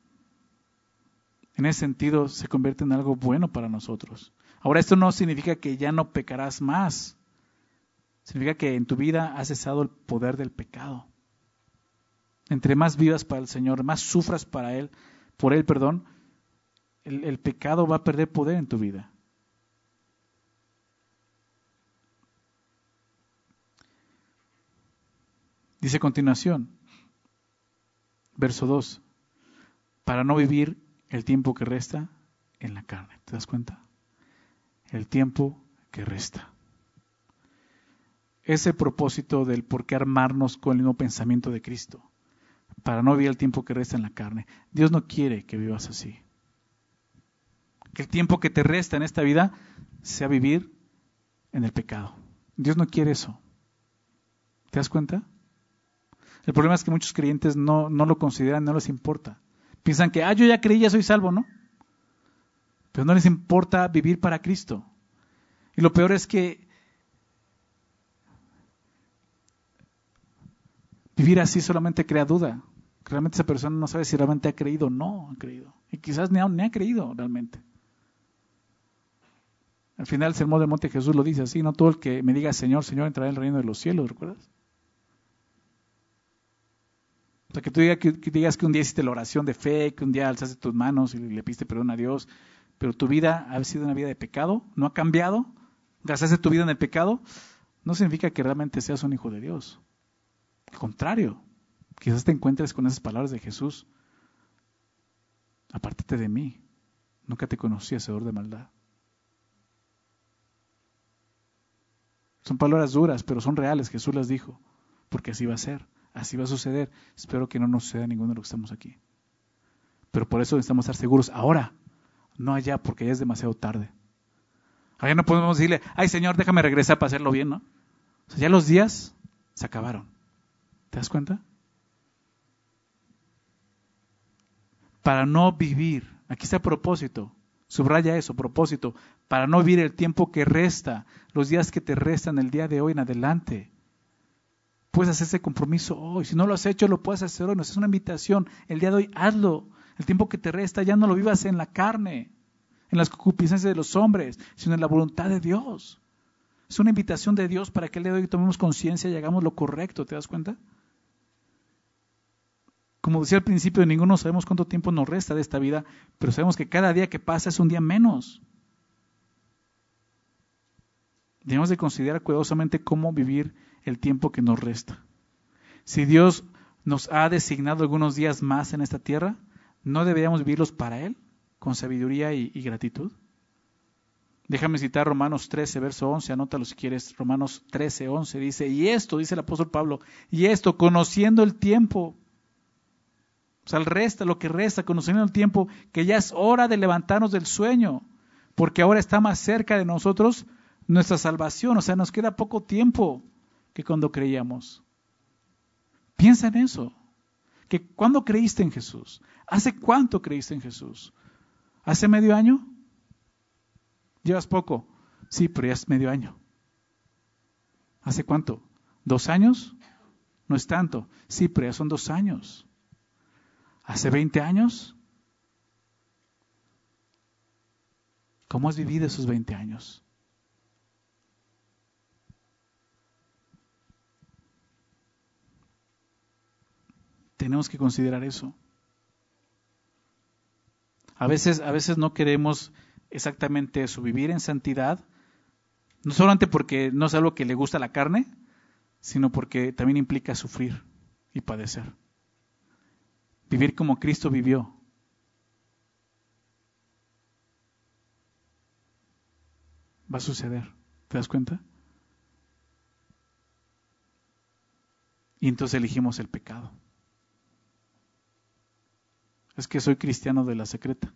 En ese sentido se convierte en algo bueno para nosotros. Ahora, esto no significa que ya no pecarás más. Significa que en tu vida has cesado el poder del pecado. Entre más vivas para el Señor, más sufras por Él, el pecado va a perder poder en tu vida. Dice a continuación, verso 2, para no vivir el tiempo que resta en la carne. ¿Te das cuenta? El tiempo que resta. Es el propósito del por qué armarnos con el mismo pensamiento de Cristo, para no vivir el tiempo que resta en la carne. Dios no quiere que vivas así. Que el tiempo que te resta en esta vida sea vivir en el pecado. Dios no quiere eso. ¿Te das cuenta? El problema es que muchos creyentes no lo consideran, no les importa. Piensan que, yo ya creí, ya soy salvo, ¿no? Pero no les importa vivir para Cristo. Y lo peor es que vivir así solamente crea duda. Realmente esa persona no sabe si realmente ha creído o no ha creído. Y quizás ni ha creído realmente. Al final el sermón del monte Jesús lo dice así, no todo el que me diga Señor, Señor entrará en el reino de los cielos, ¿recuerdas? O sea, que tú digas que un día hiciste la oración de fe, que un día alzaste tus manos y le pediste perdón a Dios, pero tu vida ha sido una vida de pecado, no ha cambiado, gastaste tu vida en el pecado, no significa que realmente seas un hijo de Dios. Al contrario, quizás te encuentres con esas palabras de Jesús, apártate de mí, nunca te conocí, hacedor de maldad. Son palabras duras, pero son reales, Jesús las dijo, porque así va a ser. Así va a suceder. Espero que no nos suceda a ninguno de los que estamos aquí. Pero por eso necesitamos estar seguros ahora, no allá, porque ya es demasiado tarde. Allá no podemos decirle, ay Señor, déjame regresar para hacerlo bien, ¿no? O sea, ya los días se acabaron. ¿Te das cuenta? Para no vivir, aquí está el propósito, subraya eso, propósito, para no vivir el tiempo que resta, los días que te restan el día de hoy en adelante. Puedes hacer ese compromiso hoy. Si no lo has hecho, lo puedes hacer hoy. Nos es una invitación. El día de hoy, hazlo. El tiempo que te resta ya no lo vivas en la carne, en las concupiscencias de los hombres, sino en la voluntad de Dios. Es una invitación de Dios para que el día de hoy tomemos conciencia y hagamos lo correcto. ¿Te das cuenta? Como decía al principio, ninguno sabemos cuánto tiempo nos resta de esta vida, pero sabemos que cada día que pasa es un día menos. Debemos de considerar cuidadosamente cómo vivir el tiempo que nos resta. Si Dios nos ha designado algunos días más en esta tierra, ¿no deberíamos vivirlos para Él, con sabiduría y gratitud? Déjame citar Romanos 13, verso 11, anótalo si quieres. Romanos 13, 11 dice, y esto, dice el apóstol Pablo, y esto, conociendo el tiempo, o sea, lo que resta, conociendo el tiempo, que ya es hora de levantarnos del sueño, porque ahora está más cerca de nosotros nuestra salvación, o sea, nos queda poco tiempo que cuando creíamos. Piensa en eso, que ¿cuándo creíste en Jesús? ¿Hace cuánto creíste en Jesús? ¿Hace medio año? ¿Llevas poco? Sí, pero ya es medio año. ¿Hace cuánto? ¿2 años? No es tanto. Sí, pero ya son 2 años. ¿Hace 20 años? ¿Cómo has vivido esos 20 años? Tenemos que considerar eso. A veces no queremos exactamente eso, vivir en santidad, no solamente porque no es algo que le gusta a la carne, sino porque también implica sufrir y padecer. Vivir como Cristo vivió. Va a suceder, ¿te das cuenta? Y entonces elegimos el pecado. Es que soy cristiano de la secreta.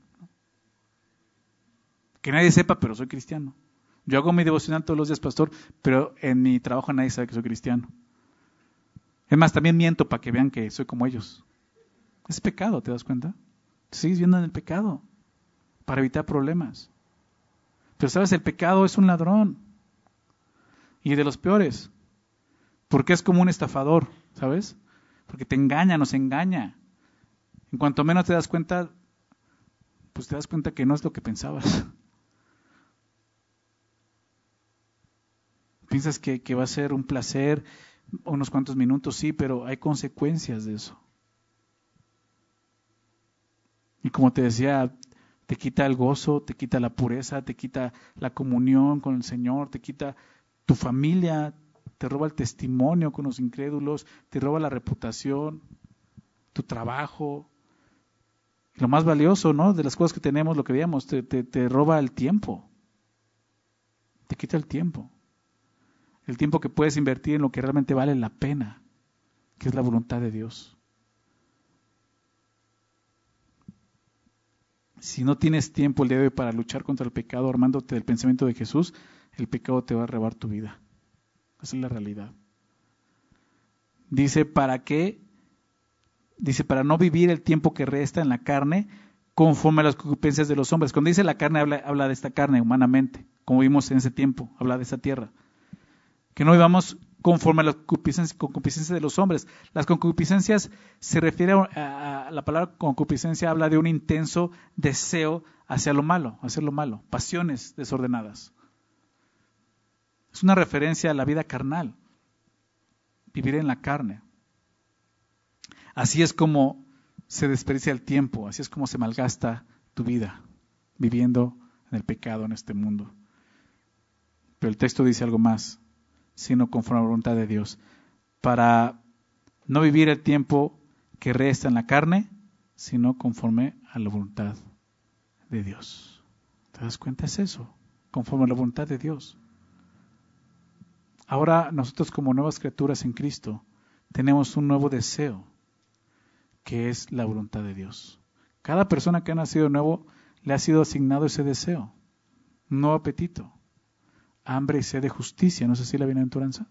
Que nadie sepa, pero soy cristiano. Yo hago mi devocional todos los días, pastor, pero en mi trabajo nadie sabe que soy cristiano. Es más, también miento para que vean que soy como ellos. Es pecado, ¿te das cuenta? Te sigues viendo en el pecado para evitar problemas. Pero sabes, el pecado es un ladrón y de los peores, porque es como un estafador, ¿sabes? Porque te engaña, nos engaña. En cuanto menos te das cuenta, pues te das cuenta que no es lo que pensabas. Piensas que va a ser un placer, unos cuantos minutos, sí, pero hay consecuencias de eso. Y como te decía, te quita el gozo, te quita la pureza, te quita la comunión con el Señor, te quita tu familia, te roba el testimonio con los incrédulos, te roba la reputación, tu trabajo. Lo más valioso, ¿no? De las cosas que tenemos, lo que veíamos, te roba el tiempo. Te quita el tiempo. El tiempo que puedes invertir en lo que realmente vale la pena, que es la voluntad de Dios. Si no tienes tiempo el día de hoy para luchar contra el pecado, armándote del pensamiento de Jesús, el pecado te va a robar tu vida. Esa es la realidad. Dice, ¿para qué? Dice, para no vivir el tiempo que resta en la carne conforme a las concupiscencias de los hombres. Cuando dice la carne, habla de esta carne humanamente, como vimos en ese tiempo, habla de esa tierra. Que no vivamos conforme a las concupiscencias de los hombres. Las concupiscencias se refiere a la palabra concupiscencia, habla de un intenso deseo hacia lo malo, hacer lo malo, pasiones desordenadas. Es una referencia a la vida carnal, vivir en la carne. Así es como se desperdicia el tiempo, así es como se malgasta tu vida, viviendo en el pecado en este mundo. Pero el texto dice algo más, sino conforme a la voluntad de Dios, para no vivir el tiempo que resta en la carne, sino conforme a la voluntad de Dios. ¿Te das cuenta? Es eso, conforme a la voluntad de Dios. Ahora nosotros como nuevas criaturas en Cristo tenemos un nuevo deseo, que es la voluntad de Dios. Cada persona que ha nacido nuevo le ha sido asignado ese deseo, un nuevo apetito, hambre y sed de justicia. ¿No es así la bienaventuranza?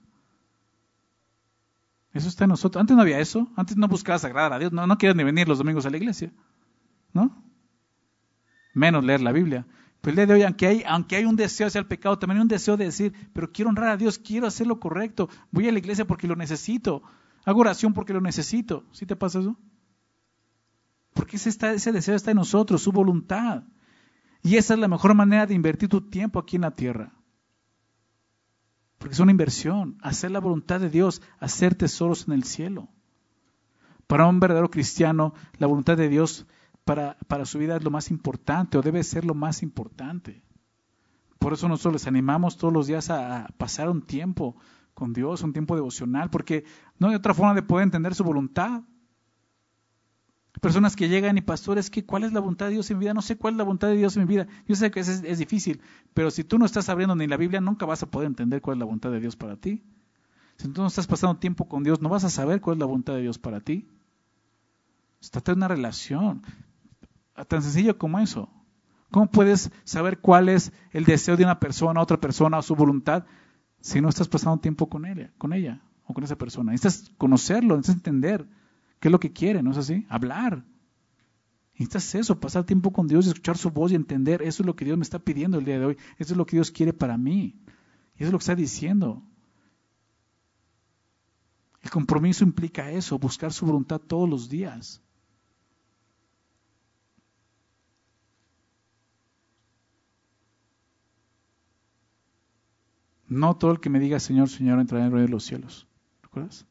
Eso está en nosotros. Antes no había eso. Antes no buscabas agradar a Dios. No querías ni venir los domingos a la iglesia, ¿no? Menos leer la Biblia. Pero el día de hoy, aunque hay un deseo hacia el pecado, también hay un deseo de decir, pero quiero honrar a Dios, quiero hacer lo correcto, voy a la iglesia porque lo necesito, hago oración porque lo necesito. ¿Sí te pasa eso? Porque ese deseo está en nosotros, su voluntad. Y esa es la mejor manera de invertir tu tiempo aquí en la tierra. Porque es una inversión, hacer la voluntad de Dios, hacer tesoros en el cielo. Para un verdadero cristiano, la voluntad de Dios para su vida es lo más importante, o debe ser lo más importante. Por eso nosotros les animamos todos los días a pasar un tiempo con Dios, un tiempo devocional, porque no hay otra forma de poder entender su voluntad. Personas que llegan y pastores, ¿cuál es la voluntad de Dios en mi vida? No sé cuál es la voluntad de Dios en mi vida. Yo sé que es difícil, pero si tú no estás abriendo ni la Biblia, nunca vas a poder entender cuál es la voluntad de Dios para ti. Si tú no estás pasando tiempo con Dios, no vas a saber cuál es la voluntad de Dios para ti. Se trata de una relación, tan sencillo como eso. ¿Cómo puedes saber cuál es el deseo de una persona, otra persona, o su voluntad, si no estás pasando tiempo con ella o con esa persona? Necesitas conocerlo, necesitas entender qué es lo que quiere, ¿no es así? Hablar. Necesitas eso, pasar tiempo con Dios, escuchar su voz y entender, eso es lo que Dios me está pidiendo el día de hoy, eso es lo que Dios quiere para mí, y eso es lo que está diciendo. El compromiso implica eso, buscar su voluntad todos los días. No todo el que me diga Señor, Señor entrará en el reino de los cielos. ¿Recuerdas?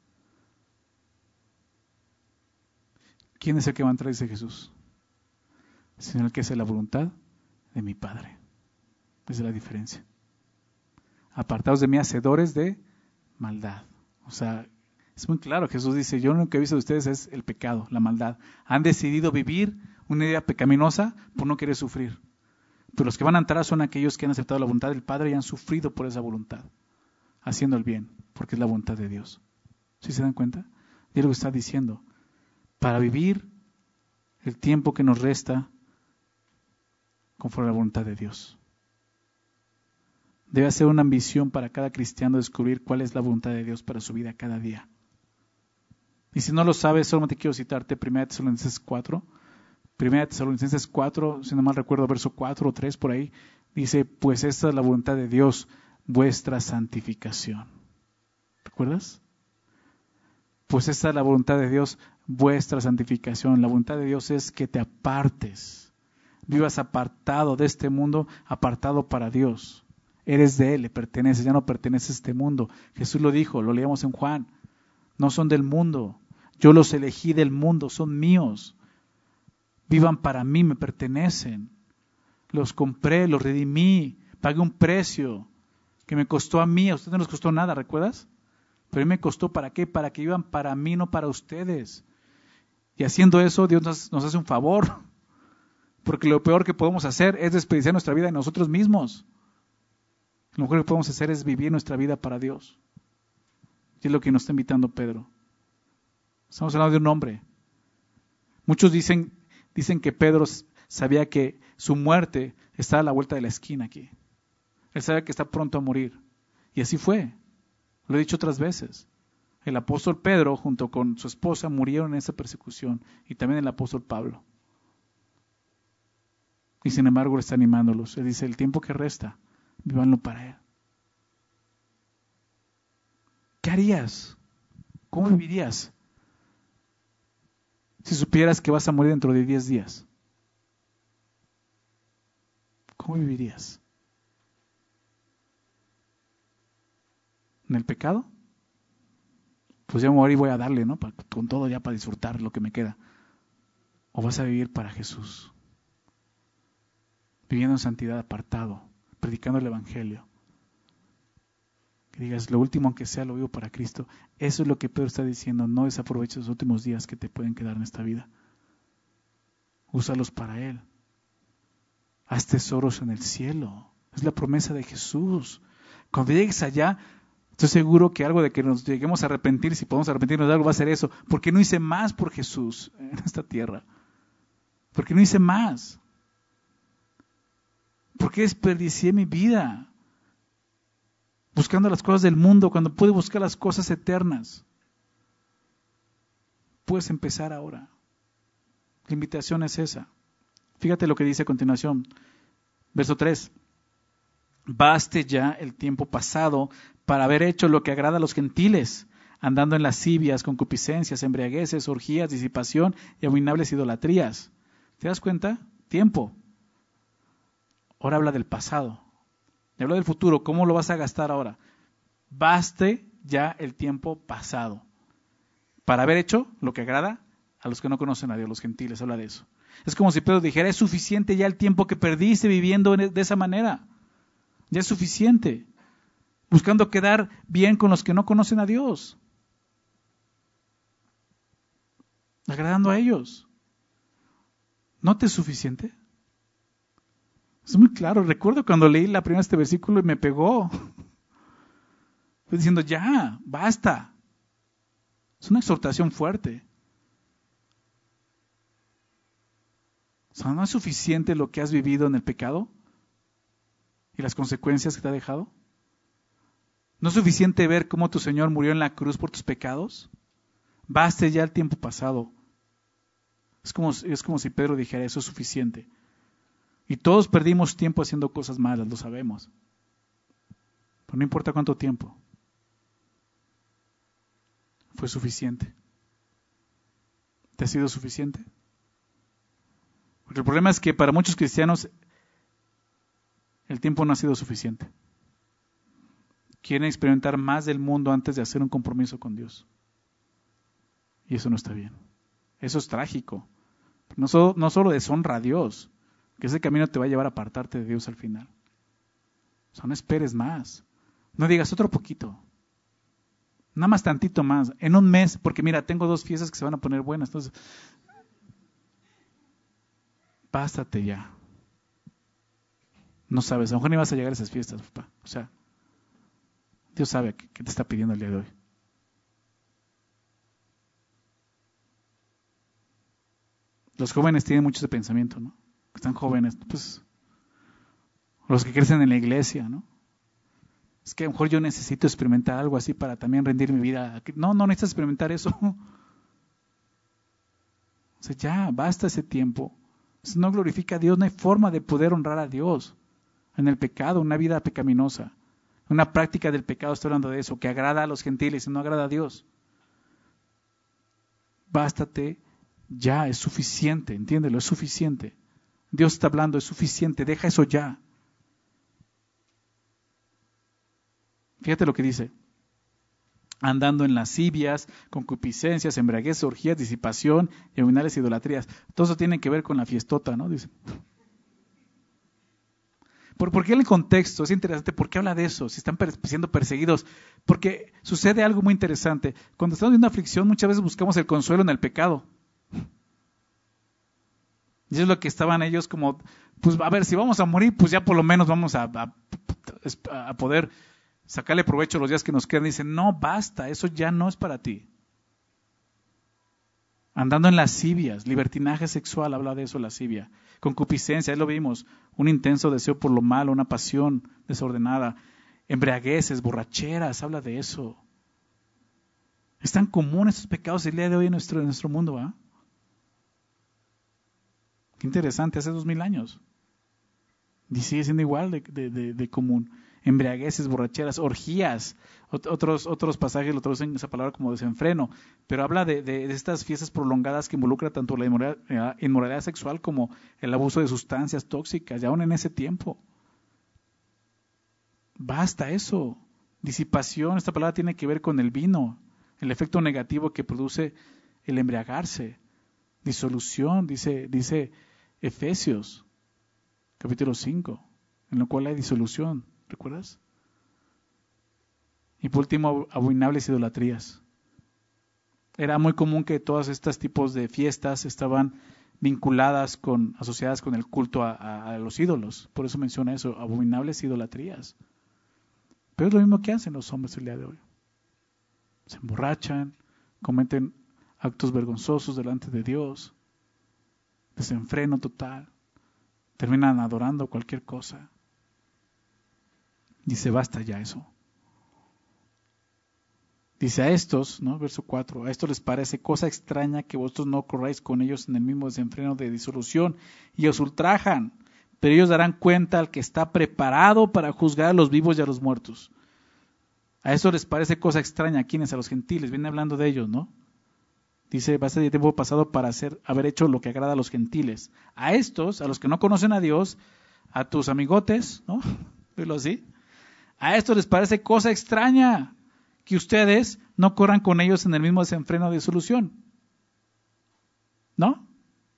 ¿Quién es el que va a entrar? Dice Jesús. Sino el que hace la voluntad de mi Padre. Esa es la diferencia. Apartados de mí, hacedores de maldad. O sea, es muy claro. Jesús dice, yo lo que he visto de ustedes es el pecado, la maldad. Han decidido vivir una vida pecaminosa por no querer sufrir. Pero los que van a entrar son aquellos que han aceptado la voluntad del Padre y han sufrido por esa voluntad, haciendo el bien, porque es la voluntad de Dios. ¿Sí se dan cuenta? Y es lo que está diciendo. Para vivir el tiempo que nos resta conforme a la voluntad de Dios. Debe ser una ambición para cada cristiano descubrir cuál es la voluntad de Dios para su vida cada día. Y si no lo sabes, solamente quiero citarte 1 Tesalonicenses 4. 1 Tesalonicenses 4, si no mal recuerdo, verso 4 o 3 por ahí, dice, pues esta es la voluntad de Dios, vuestra santificación. ¿Recuerdas? Pues esta es la voluntad de Dios, vuestra santificación. La voluntad de Dios es que te apartes, vivas apartado de este mundo, apartado para Dios. Eres de Él, le perteneces, ya no perteneces a este mundo. Jesús lo dijo, lo leíamos en Juan, no son del mundo, yo los elegí del mundo, son míos. Vivan para mí, me pertenecen. Los compré, los redimí, pagué un precio que me costó a mí, a ustedes no les costó nada, ¿recuerdas? Pero a mí me costó, ¿para qué? Para que vivan para mí, no para ustedes. Y haciendo eso, Dios nos hace un favor, porque lo peor que podemos hacer es desperdiciar nuestra vida en nosotros mismos. Lo mejor que podemos hacer es vivir nuestra vida para Dios. Y es lo que nos está invitando Pedro. Estamos hablando de un hombre. Muchos dicen que Pedro sabía que su muerte está a la vuelta de la esquina aquí. Él sabía que está pronto a morir. Y así fue. Lo he dicho otras veces. El apóstol Pedro, junto con su esposa, murieron en esa persecución. Y también el apóstol Pablo. Y sin embargo, él está animándolos. Él dice, el tiempo que resta, vívanlo para Él. ¿Qué harías? ¿Cómo vivirías? Si supieras que vas a morir dentro de 10 días. ¿Cómo vivirías? ¿En el pecado? Pues ya me voy a darle, ¿no? Con todo ya para disfrutar lo que me queda. ¿O vas a vivir para Jesús? Viviendo en santidad, apartado, predicando el Evangelio. Que digas, lo último aunque sea lo vivo para Cristo. Eso es lo que Pedro está diciendo. No desaproveches los últimos días que te pueden quedar en esta vida. Úsalos para Él. Haz tesoros en el cielo. Es la promesa de Jesús. Cuando llegues allá, estoy seguro que algo de que nos lleguemos a arrepentir, si podemos arrepentirnos de algo, va a ser eso. Porque no hice más por Jesús en esta tierra. Porque no hice más. Porque desperdicié mi vida buscando las cosas del mundo cuando pude buscar las cosas eternas. Puedes empezar ahora. La invitación es esa. Fíjate lo que dice a continuación. Verso 3. Baste ya el tiempo pasado para haber hecho lo que agrada a los gentiles, andando en lascivias, concupiscencias, embriagueces, orgías, disipación y abominables idolatrías. ¿Te das cuenta? Tiempo. Ahora habla del pasado. Y habla del futuro. ¿Cómo lo vas a gastar ahora? Baste ya el tiempo pasado para haber hecho lo que agrada a los que no conocen a Dios, los gentiles. Habla de eso. Es como si Pedro dijera, es suficiente ya el tiempo que perdiste viviendo de esa manera. Ya es suficiente. Buscando quedar bien con los que no conocen a Dios. Agradando a ellos. ¿No te es suficiente? Es muy claro. Recuerdo cuando leí la primera este versículo y me pegó. Estoy diciendo, ya, basta. Es una exhortación fuerte. O sea, ¿no es suficiente lo que has vivido en el pecado? ¿Y las consecuencias que te ha dejado? ¿No es suficiente ver cómo tu Señor murió en la cruz por tus pecados? Baste ya el tiempo pasado. Es como si Pedro dijera, eso es suficiente. Y todos perdimos tiempo haciendo cosas malas, lo sabemos. Pero no importa cuánto tiempo. Fue suficiente. ¿Te ha sido suficiente? Porque el problema es que para muchos cristianos el tiempo no ha sido suficiente. Quieren experimentar más del mundo antes de hacer un compromiso con Dios. Y eso no está bien. Eso es trágico. No solo deshonra a Dios, que ese camino te va a llevar a apartarte de Dios al final. O sea, no esperes más. No digas otro poquito. Nada más tantito más. En un mes, porque mira, tengo 2 fiestas que se van a poner buenas. Entonces, bástate ya. No sabes, a lo mejor ni vas a llegar a esas fiestas, papá. O sea, Dios sabe qué te está pidiendo el día de hoy. Los jóvenes tienen mucho ese pensamiento, ¿no? Están jóvenes, pues, los que crecen en la iglesia, ¿no? Es que a lo mejor yo necesito experimentar algo así para también rendir mi vida. No necesitas experimentar eso. O sea, ya, basta ese tiempo. Eso no glorifica a Dios, no hay forma de poder honrar a Dios en el pecado, una vida pecaminosa. Una práctica del pecado, estoy hablando de eso, que agrada a los gentiles y no agrada a Dios. Bástate ya, es suficiente, entiéndelo, es suficiente. Dios está hablando, es suficiente, deja eso ya. Fíjate lo que dice. Andando en lascivias, concupiscencias, embriaguez, orgías, disipación y abominables idolatrías. Todo eso tiene que ver con la fiestota, ¿no? Dice. ¿Por qué el contexto? Es interesante. ¿Por qué habla de eso? Si están siendo perseguidos. Porque sucede algo muy interesante. Cuando estamos viendo aflicción, muchas veces buscamos el consuelo en el pecado. Y eso es lo que estaban ellos como, pues a ver, si vamos a morir, pues ya por lo menos vamos a poder sacarle provecho los días que nos quedan. Dicen, no, basta, eso ya no es para ti. Andando en lascivias, libertinaje sexual, habla de eso, lascivia. Concupiscencia, ahí lo vimos, un intenso deseo por lo malo, una pasión desordenada. Embriagueces, borracheras, habla de eso. Es tan común estos pecados el día de hoy en nuestro mundo, ¿va? Qué interesante, hace 2000 años. Y sigue siendo igual de común. Embriagueces, borracheras, orgías. Otros pasajes lo traducen esa palabra como desenfreno. Pero habla de estas fiestas prolongadas que involucran tanto la inmoralidad sexual como el abuso de sustancias tóxicas, y aún en ese tiempo. Basta eso. Disipación, esta palabra tiene que ver con el vino, el efecto negativo que produce el embriagarse. Disolución, dice Efesios, capítulo 5, en lo cual hay disolución, ¿recuerdas? Y por último, abominables idolatrías. Era muy común que todos estos tipos de fiestas estaban asociadas con el culto a los ídolos. Por eso menciona eso, abominables idolatrías. Pero es lo mismo que hacen los hombres el día de hoy. Se emborrachan, cometen actos vergonzosos delante de Dios, desenfreno total, terminan adorando cualquier cosa. Dice, basta ya eso. Dice a estos, ¿no? Verso 4, a estos les parece cosa extraña que vosotros no corráis con ellos en el mismo desenfreno de disolución y os ultrajan, pero ellos darán cuenta al que está preparado para juzgar a los vivos y a los muertos. A eso les parece cosa extraña. ¿A quiénes? A los gentiles. Viene hablando de ellos, ¿no? Dice, va a ser el tiempo pasado para haber hecho lo que agrada a los gentiles. A estos, a los que no conocen a Dios, a tus amigotes, ¿no? Dilo así. A estos les parece cosa extraña que ustedes no corran con ellos en el mismo desenfreno de solución. ¿No?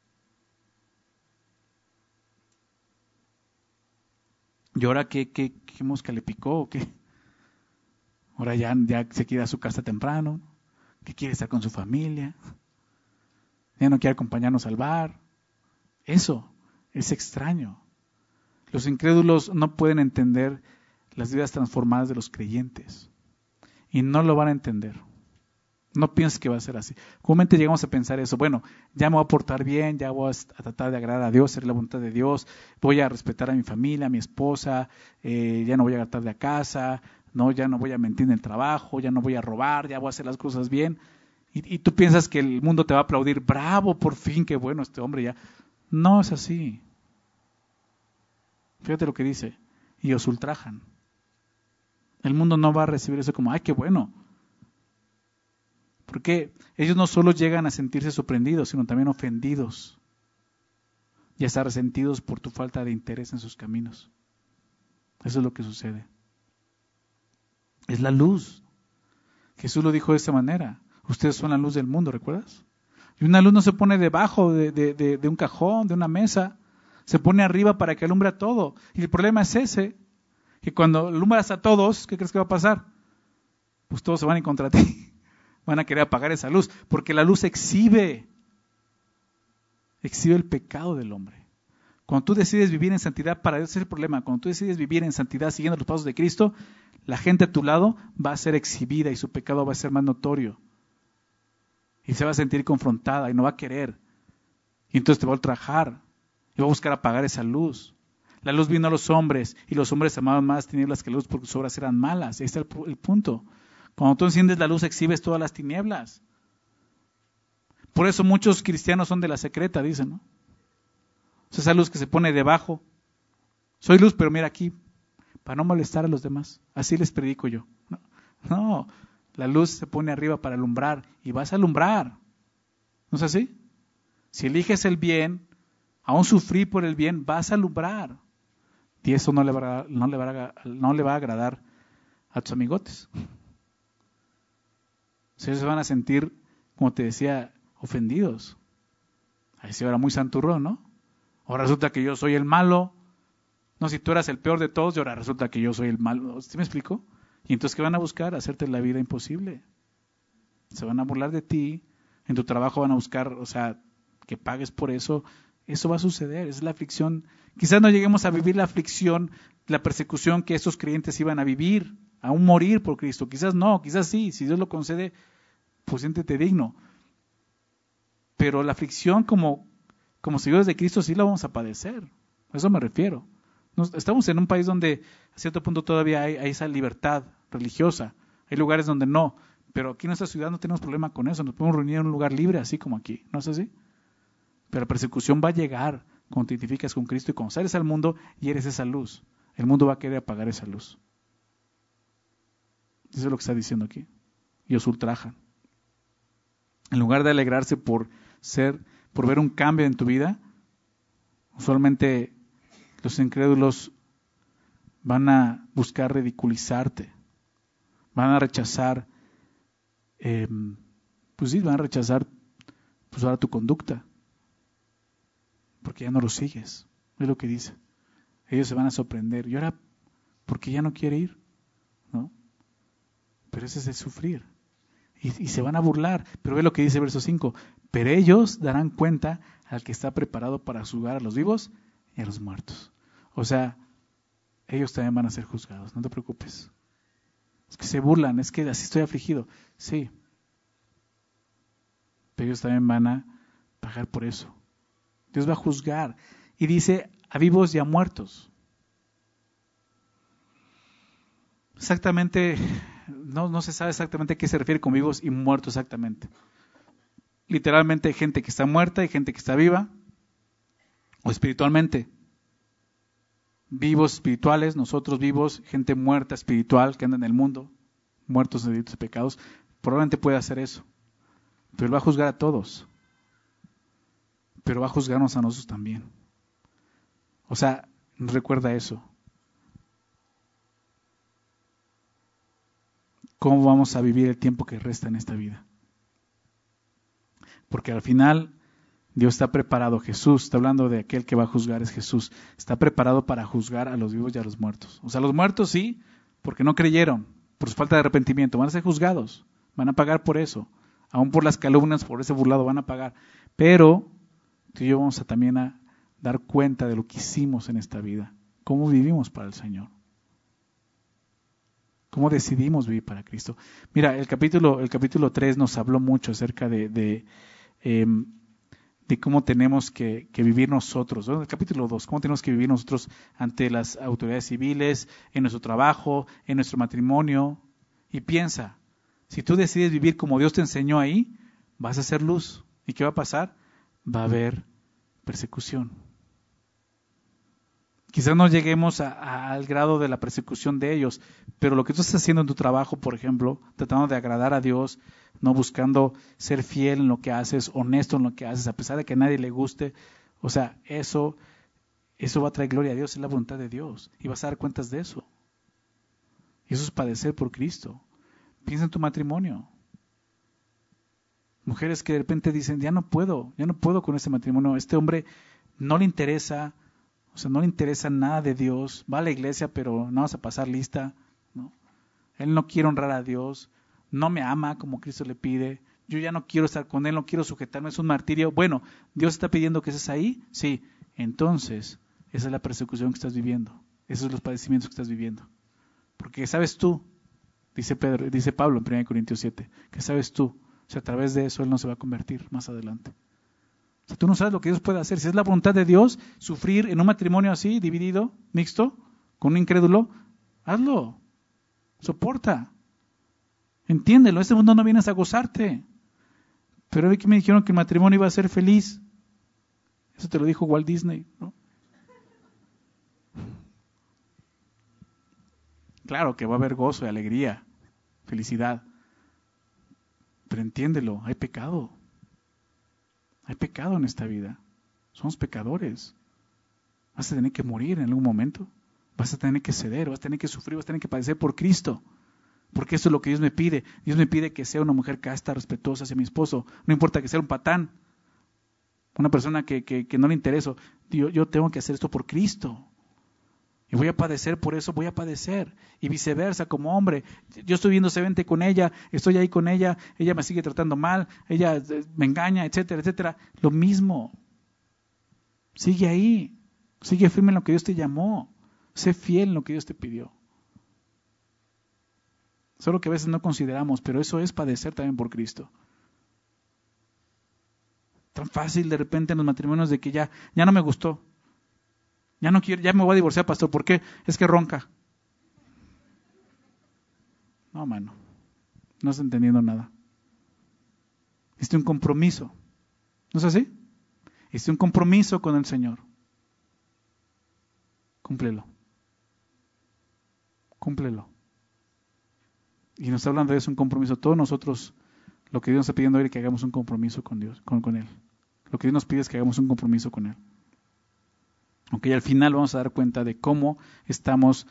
¿Y ahora qué mosca le picó o qué? Ahora ya se quiere ir a su casa temprano, que quiere estar con su familia, ya no quiere acompañarnos al bar. Eso es extraño. Los incrédulos no pueden entender las vidas transformadas de los creyentes y no lo van a entender. No pienses que va a ser así. Comúnmente llegamos a pensar eso. Bueno, ya me voy a portar bien, ya voy a tratar de agradar a Dios, hacer la voluntad de Dios, voy a respetar a mi familia, a mi esposa, ya no voy a llegar tarde a casa, no, ya no voy a mentir en el trabajo, ya no voy a robar, ya voy a hacer las cosas bien. Y tú piensas que el mundo te va a aplaudir, bravo, por fin, qué bueno este hombre ya. No es así. Fíjate lo que dice, y os ultrajan. El mundo no va a recibir eso como, ay, qué bueno. Porque ellos no solo llegan a sentirse sorprendidos, sino también ofendidos y hasta resentidos por tu falta de interés en sus caminos. Eso es lo que sucede. Es la luz. Jesús lo dijo de esta manera. Ustedes son la luz del mundo, ¿recuerdas? Y una luz no se pone debajo de un cajón, de una mesa. Se pone arriba para que alumbre a todo. Y el problema es ese, que cuando alumbras a todos, ¿qué crees que va a pasar? Pues todos se van a ir contra ti. Van a querer apagar esa luz, porque la luz exhibe el pecado del hombre. Cuando tú decides vivir en santidad, para Dios es el problema. Cuando tú decides vivir en santidad siguiendo los pasos de Cristo, la gente a tu lado va a ser exhibida y su pecado va a ser más notorio. Y se va a sentir confrontada y no va a querer. Y entonces te va a ultrajar y va a buscar apagar esa luz. La luz vino a los hombres y los hombres amaban más tinieblas que la luz porque sus obras eran malas. Ahí está el punto. Cuando tú enciendes la luz, exhibes todas las tinieblas. Por eso muchos cristianos son de la secreta, dicen, ¿no? O sea, esa luz que se pone debajo. Soy luz, pero mira aquí, para no molestar a los demás. Así les predico yo. No, la luz se pone arriba para alumbrar y vas a alumbrar. ¿No es así? Si eliges el bien, aún sufrir por el bien, vas a alumbrar. Y eso no le va a agradar a tus amigotes. Ellos se van a sentir, como te decía, ofendidos. Ahí se verá muy santurrón, ¿no? Ahora resulta que yo soy el malo. No, si tú eras el peor de todos y ahora resulta que yo soy el malo. ¿Sí me explico? Y entonces, ¿qué van a buscar? Hacerte la vida imposible. Se van a burlar de ti. En tu trabajo van a buscar, o sea, que pagues por eso. Eso va a suceder. Es la aflicción. Quizás no lleguemos a vivir la aflicción, la persecución que estos creyentes iban a vivir, aún morir por Cristo. Quizás no, quizás sí. Si Dios lo concede, pues siéntete digno. Pero la aflicción como seguidores de Cristo sí la vamos a padecer. A eso me refiero. Estamos en un país donde a cierto punto todavía hay esa libertad religiosa. Hay lugares donde no. Pero aquí en nuestra ciudad no tenemos problema con eso. Nos podemos reunir en un lugar libre así como aquí. ¿No es así? Pero la persecución va a llegar cuando te identificas con Cristo y cuando sales al mundo y eres esa luz. El mundo va a querer apagar esa luz. Eso es lo que está diciendo aquí. Y os ultrajan. En lugar de alegrarse por ver un cambio en tu vida, usualmente los incrédulos van a buscar ridiculizarte, van a rechazar, pues ahora tu conducta, porque ya no lo sigues, es lo que dice. Ellos se van a sorprender, y ahora, ¿por qué ya no quiere ir? ¿No? Pero ese es el sufrir. Y se van a burlar. Pero ve lo que dice verso 5. Pero ellos darán cuenta al que está preparado para juzgar a los vivos y a los muertos. O sea, ellos también van a ser juzgados. No te preocupes. Es que se burlan. Es que así estoy afligido. Sí. Pero ellos también van a pagar por eso. Dios va a juzgar. Y dice a vivos y a muertos. Exactamente... No se sabe exactamente a qué se refiere con vivos y muertos exactamente. Literalmente hay gente que está muerta y gente que está viva, o espiritualmente. vivos espirituales, nosotros vivos, gente muerta espiritual que anda en el mundo, muertos de delitos y pecados, probablemente puede hacer eso. Pero Él va a juzgar a todos. Pero va a juzgarnos a nosotros también. O sea, recuerda eso. ¿Cómo vamos a vivir el tiempo que resta en esta vida? Porque al final Dios está preparado. Jesús, está hablando de aquel que va a juzgar, es Jesús. Está preparado para juzgar a los vivos y a los muertos. O sea, los muertos sí, porque no creyeron, por su falta de arrepentimiento. Van a ser juzgados, van a pagar por eso. Aún por las calumnias, por ese burlado van a pagar. Pero tú y yo vamos a también a dar cuenta de lo que hicimos en esta vida. Cómo vivimos para el Señor. ¿Cómo decidimos vivir para Cristo? Mira, el capítulo 3 nos habló mucho acerca de cómo tenemos que vivir nosotros. ¿No? El capítulo 2, cómo tenemos que vivir nosotros ante las autoridades civiles, en nuestro trabajo, en nuestro matrimonio. Y piensa, si tú decides vivir como Dios te enseñó ahí, vas a ser luz. ¿Y qué va a pasar? Va a haber persecución. Quizás no lleguemos al grado de la persecución de ellos, pero lo que tú estás haciendo en tu trabajo, por ejemplo, tratando de agradar a Dios, no buscando ser fiel en lo que haces, honesto en lo que haces, a pesar de que a nadie le guste, o sea, eso va a traer gloria a Dios, es la voluntad de Dios, y vas a dar cuentas de eso. Y eso es padecer por Cristo. Piensa en tu matrimonio. Mujeres que de repente dicen, ya no puedo con este matrimonio, este hombre no le interesa. O sea, no le interesa nada de Dios, va a la iglesia, pero no vas a pasar lista, ¿no? Él no quiere honrar a Dios, no me ama como Cristo le pide, yo ya no quiero estar con Él, no quiero sujetarme, es un martirio. Bueno, ¿Dios está pidiendo que estés ahí? Sí, entonces esa es la persecución que estás viviendo, esos son los padecimientos que estás viviendo. Porque sabes tú, dice Pablo en 1 Corintios 7, que sabes tú, o sea, a través de eso Él no se va a convertir más adelante. O sea, tú no sabes lo que Dios puede hacer. Si es la voluntad de Dios, sufrir en un matrimonio así, dividido, mixto, con un incrédulo, hazlo. Soporta. Entiéndelo. Este mundo no vienes a gozarte. Pero hoy que me dijeron que el matrimonio iba a ser feliz. Eso te lo dijo Walt Disney, ¿no? Claro que va a haber gozo y alegría, felicidad. Pero entiéndelo, hay pecado. Hay pecado en esta vida. Somos pecadores. Vas a tener que morir en algún momento. Vas a tener que ceder, vas a tener que sufrir, vas a tener que padecer por Cristo. Porque eso es lo que Dios me pide. Dios me pide que sea una mujer casta, respetuosa hacia mi esposo. No importa que sea un patán. Una persona que no le interesa. Yo tengo que hacer esto por Cristo. Y voy a padecer por eso, voy a padecer. Y viceversa, como hombre. Yo estoy viendo sevente con ella, estoy ahí con ella me sigue tratando mal, ella me engaña, etcétera, etcétera. Lo mismo. Sigue ahí. Sigue firme en lo que Dios te llamó. Sé fiel en lo que Dios te pidió. Solo que a veces no consideramos, pero eso es padecer también por Cristo. Tan fácil de repente en los matrimonios de que ya no me gustó. Ya no quiero, ya me voy a divorciar, pastor. ¿Por qué? Es que ronca. No, mano. No estás entendiendo nada. Hiciste un compromiso. ¿No es así? Hiciste un compromiso con el Señor. Cúmplelo. Cúmplelo. Y nos está hablando de eso, un compromiso. Todos nosotros, lo que Dios nos está pidiendo hoy es que hagamos un compromiso con Dios, con Él. Lo que Dios nos pide es que hagamos un compromiso con Él. Aunque al final vamos a dar cuenta de cómo estamos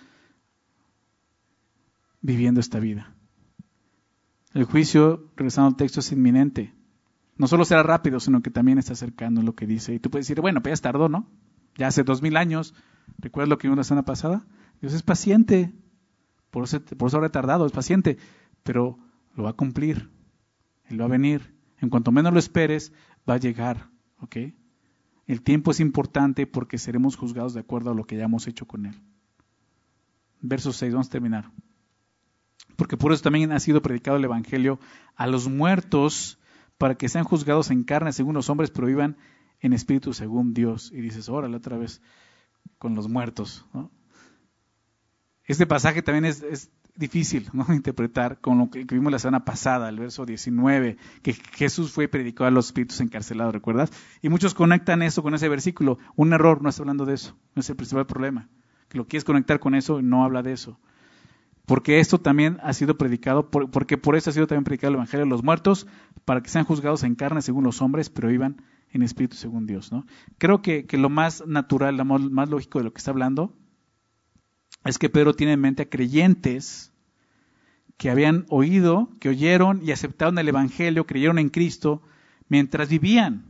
viviendo esta vida. El juicio, regresando al texto, es inminente. No solo será rápido, sino que también está acercando lo que dice. Y tú puedes decir, bueno, pues ya tardó, ¿no? Ya hace 2000 años. ¿Recuerdas lo que vimos la semana pasada? Dios es paciente. Por eso ha retardado, es paciente. Pero lo va a cumplir. Él va a venir. En cuanto menos lo esperes, va a llegar. ¿Ok? El tiempo es importante porque seremos juzgados de acuerdo a lo que hayamos hecho con Él. Verso 6, vamos a terminar. Porque por eso también ha sido predicado el Evangelio a los muertos para que sean juzgados en carne según los hombres, pero vivan en espíritu según Dios. Y dices, órale otra vez con los muertos, ¿no? Este pasaje también es difícil, ¿no?, de interpretar con lo que vimos la semana pasada, el verso 19, que Jesús fue predicado a los espíritus encarcelados, ¿recuerdas? Y muchos conectan eso con ese versículo. Un error, no está hablando de eso, no es el principal problema. que lo quieres conectar con eso, no habla de eso. Porque esto también ha sido predicado, porque por eso ha sido también predicado el Evangelio de los muertos, para que sean juzgados en carne según los hombres, pero vivan en espíritu según Dios, ¿no? Creo que lo más natural, lo más lógico de lo que está hablando, es que Pedro tiene en mente a creyentes que habían oído, que oyeron y aceptaron el Evangelio, creyeron en Cristo, mientras vivían.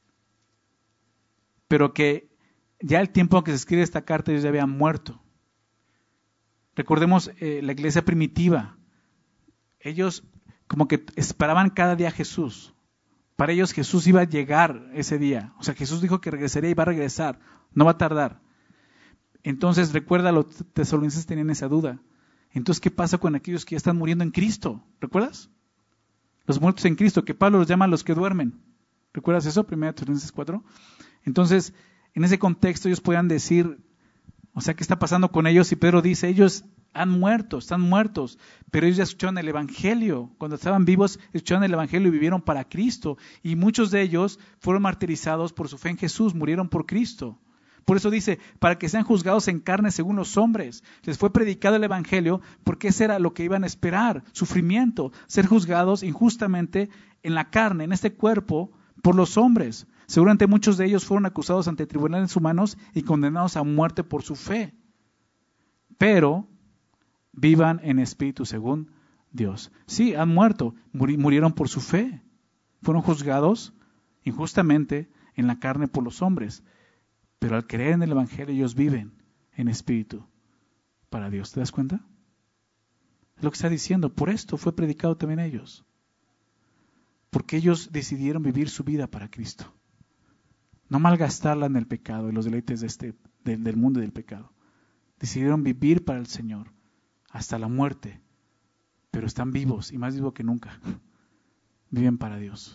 Pero que ya el tiempo en que se escribe esta carta ellos ya habían muerto. Recordemos la iglesia primitiva. Ellos como que esperaban cada día a Jesús. Para ellos Jesús iba a llegar ese día. O sea, Jesús dijo que regresaría y va a regresar. No va a tardar. Entonces, recuerda, los tesalonicenses tenían esa duda. Entonces, ¿qué pasa con aquellos que ya están muriendo en Cristo? ¿Recuerdas? Los muertos en Cristo, que Pablo los llama los que duermen. ¿Recuerdas eso? 1 Tesalonicenses 4. Entonces, en ese contexto ellos podían decir, o sea, ¿qué está pasando con ellos? Y Pedro dice, ellos han muerto, están muertos, pero ellos ya escucharon el Evangelio. Cuando estaban vivos, escucharon el Evangelio y vivieron para Cristo. Y muchos de ellos fueron martirizados por su fe en Jesús, murieron por Cristo. Por eso dice, para que sean juzgados en carne según los hombres. Les fue predicado el Evangelio porque ese era lo que iban a esperar, sufrimiento, ser juzgados injustamente en la carne, en este cuerpo, por los hombres. Seguramente muchos de ellos fueron acusados ante tribunales humanos y condenados a muerte por su fe. Pero vivan en espíritu según Dios. Sí, han muerto, murieron por su fe. Fueron juzgados injustamente en la carne por los hombres. Pero al creer en el Evangelio ellos viven en espíritu para Dios. ¿Te das cuenta? Es lo que está diciendo. Por esto fue predicado también a ellos. Porque ellos decidieron vivir su vida para Cristo. No malgastarla en el pecado y los deleites del mundo y del pecado. Decidieron vivir para el Señor hasta la muerte. Pero están vivos y más vivos que nunca. Viven para Dios.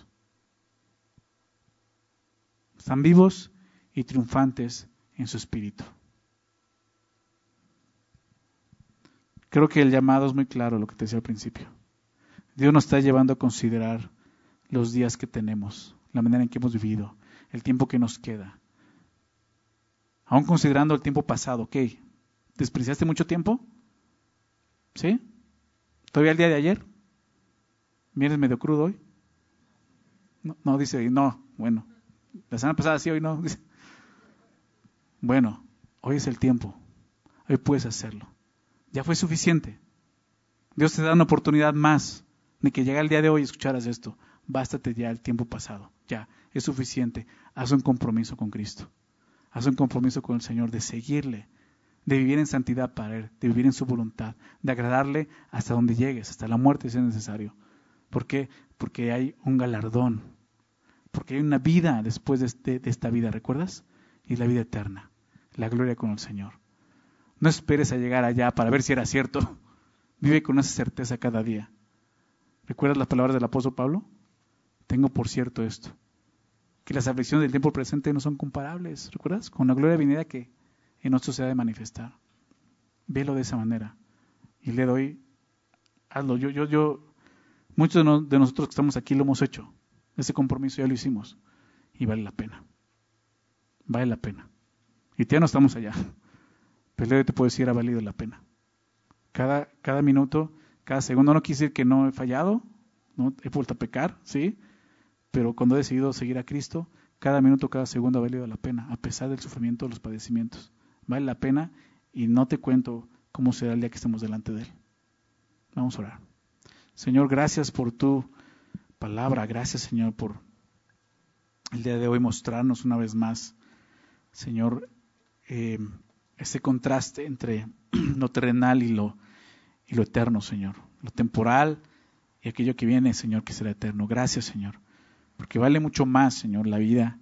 Están vivos y triunfantes en su espíritu. Creo que el llamado es muy claro, lo que te decía al principio. Dios nos está llevando a considerar los días que tenemos, la manera en que hemos vivido, el tiempo que nos queda. Aún considerando el tiempo pasado, ¿ok? ¿Despreciaste mucho tiempo? ¿Sí? ¿Todavía el día de ayer? ¿Vienes medio crudo hoy? No, dice, no, bueno. La semana pasada sí, hoy no. Dice. Bueno, hoy es el tiempo. Hoy puedes hacerlo. Ya fue suficiente. Dios te da una oportunidad más de que llegue el día de hoy y escucharas esto. Bástate ya el tiempo pasado. Ya, es suficiente. Haz un compromiso con Cristo. Haz un compromiso con el Señor de seguirle, de vivir en santidad para Él, de vivir en su voluntad, de agradarle hasta donde llegues, hasta la muerte si es necesario. ¿Por qué? Porque hay un galardón. Porque hay una vida después de esta vida, ¿recuerdas? Y la vida eterna, la gloria con el Señor. No esperes a llegar allá para ver si era cierto. Vive con esa certeza cada día. ¿Recuerdas las palabras del apóstol Pablo? Tengo por cierto esto, que las aflicciones del tiempo presente no son comparables, ¿recuerdas? Con la gloria venidera que en nosotros se ha de manifestar. Velo de esa manera. Y le doy, hazlo. Muchos de nosotros que estamos aquí lo hemos hecho. Ese compromiso ya lo hicimos. Y vale la pena. Vale la pena. Y ya no estamos allá. Pero te puedo decir, ha valido la pena. Cada minuto, cada segundo. No quiere decir que no he fallado, no he vuelto a pecar, ¿sí? Pero cuando he decidido seguir a Cristo, cada minuto, cada segundo ha valido la pena, a pesar del sufrimiento, de los padecimientos. Vale la pena y no te cuento cómo será el día que estemos delante de Él. Vamos a orar. Señor, gracias por tu palabra. Gracias, Señor, por el día de hoy mostrarnos una vez más, Señor, ese contraste entre lo terrenal y lo eterno, Señor. Lo temporal y aquello que viene, Señor, que será eterno. Gracias, Señor, porque vale mucho más, Señor, la vida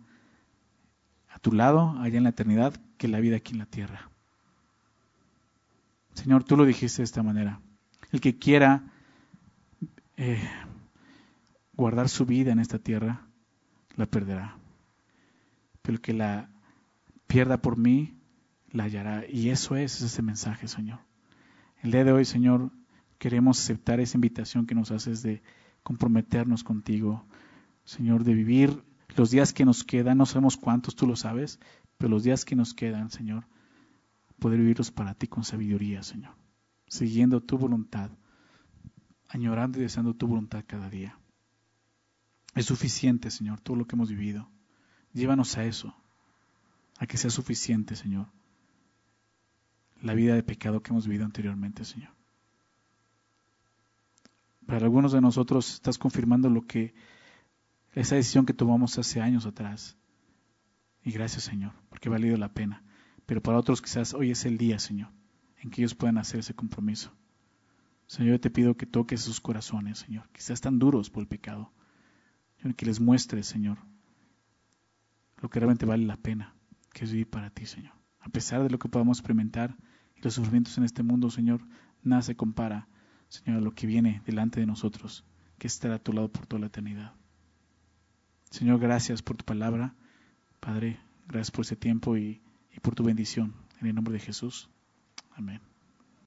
a tu lado, allá en la eternidad, que la vida aquí en la tierra. Señor, tú lo dijiste de esta manera. El que quiera guardar su vida en esta tierra, la perderá. Pero el que la pierda por mí, la hallará. Y eso es ese mensaje, Señor. El día de hoy, Señor, queremos aceptar esa invitación que nos haces de comprometernos contigo, Señor, de vivir los días que nos quedan. No sabemos cuántos, tú lo sabes, pero los días que nos quedan, Señor, poder vivirlos para ti con sabiduría, Señor, siguiendo tu voluntad, añorando y deseando tu voluntad cada día. Es suficiente, Señor, todo lo que hemos vivido. Llévanos a eso, a que sea suficiente, Señor, la vida de pecado que hemos vivido anteriormente, Señor. Para algunos de nosotros estás confirmando esa decisión que tomamos hace años atrás. Y gracias, Señor, porque ha valido la pena. Pero para otros quizás hoy es el día, Señor, en que ellos puedan hacer ese compromiso. Señor, yo te pido que toques sus corazones, Señor, quizás están duros por el pecado. Señor, que les muestres, Señor, lo que realmente vale la pena, que es vivir para ti, Señor. A pesar de lo que podamos experimentar y los sufrimientos en este mundo, Señor, nada se compara, Señor, a lo que viene delante de nosotros, que es estar a tu lado por toda la eternidad. Señor, gracias por tu palabra. Padre, gracias por ese tiempo y por tu bendición. En el nombre de Jesús. Amén.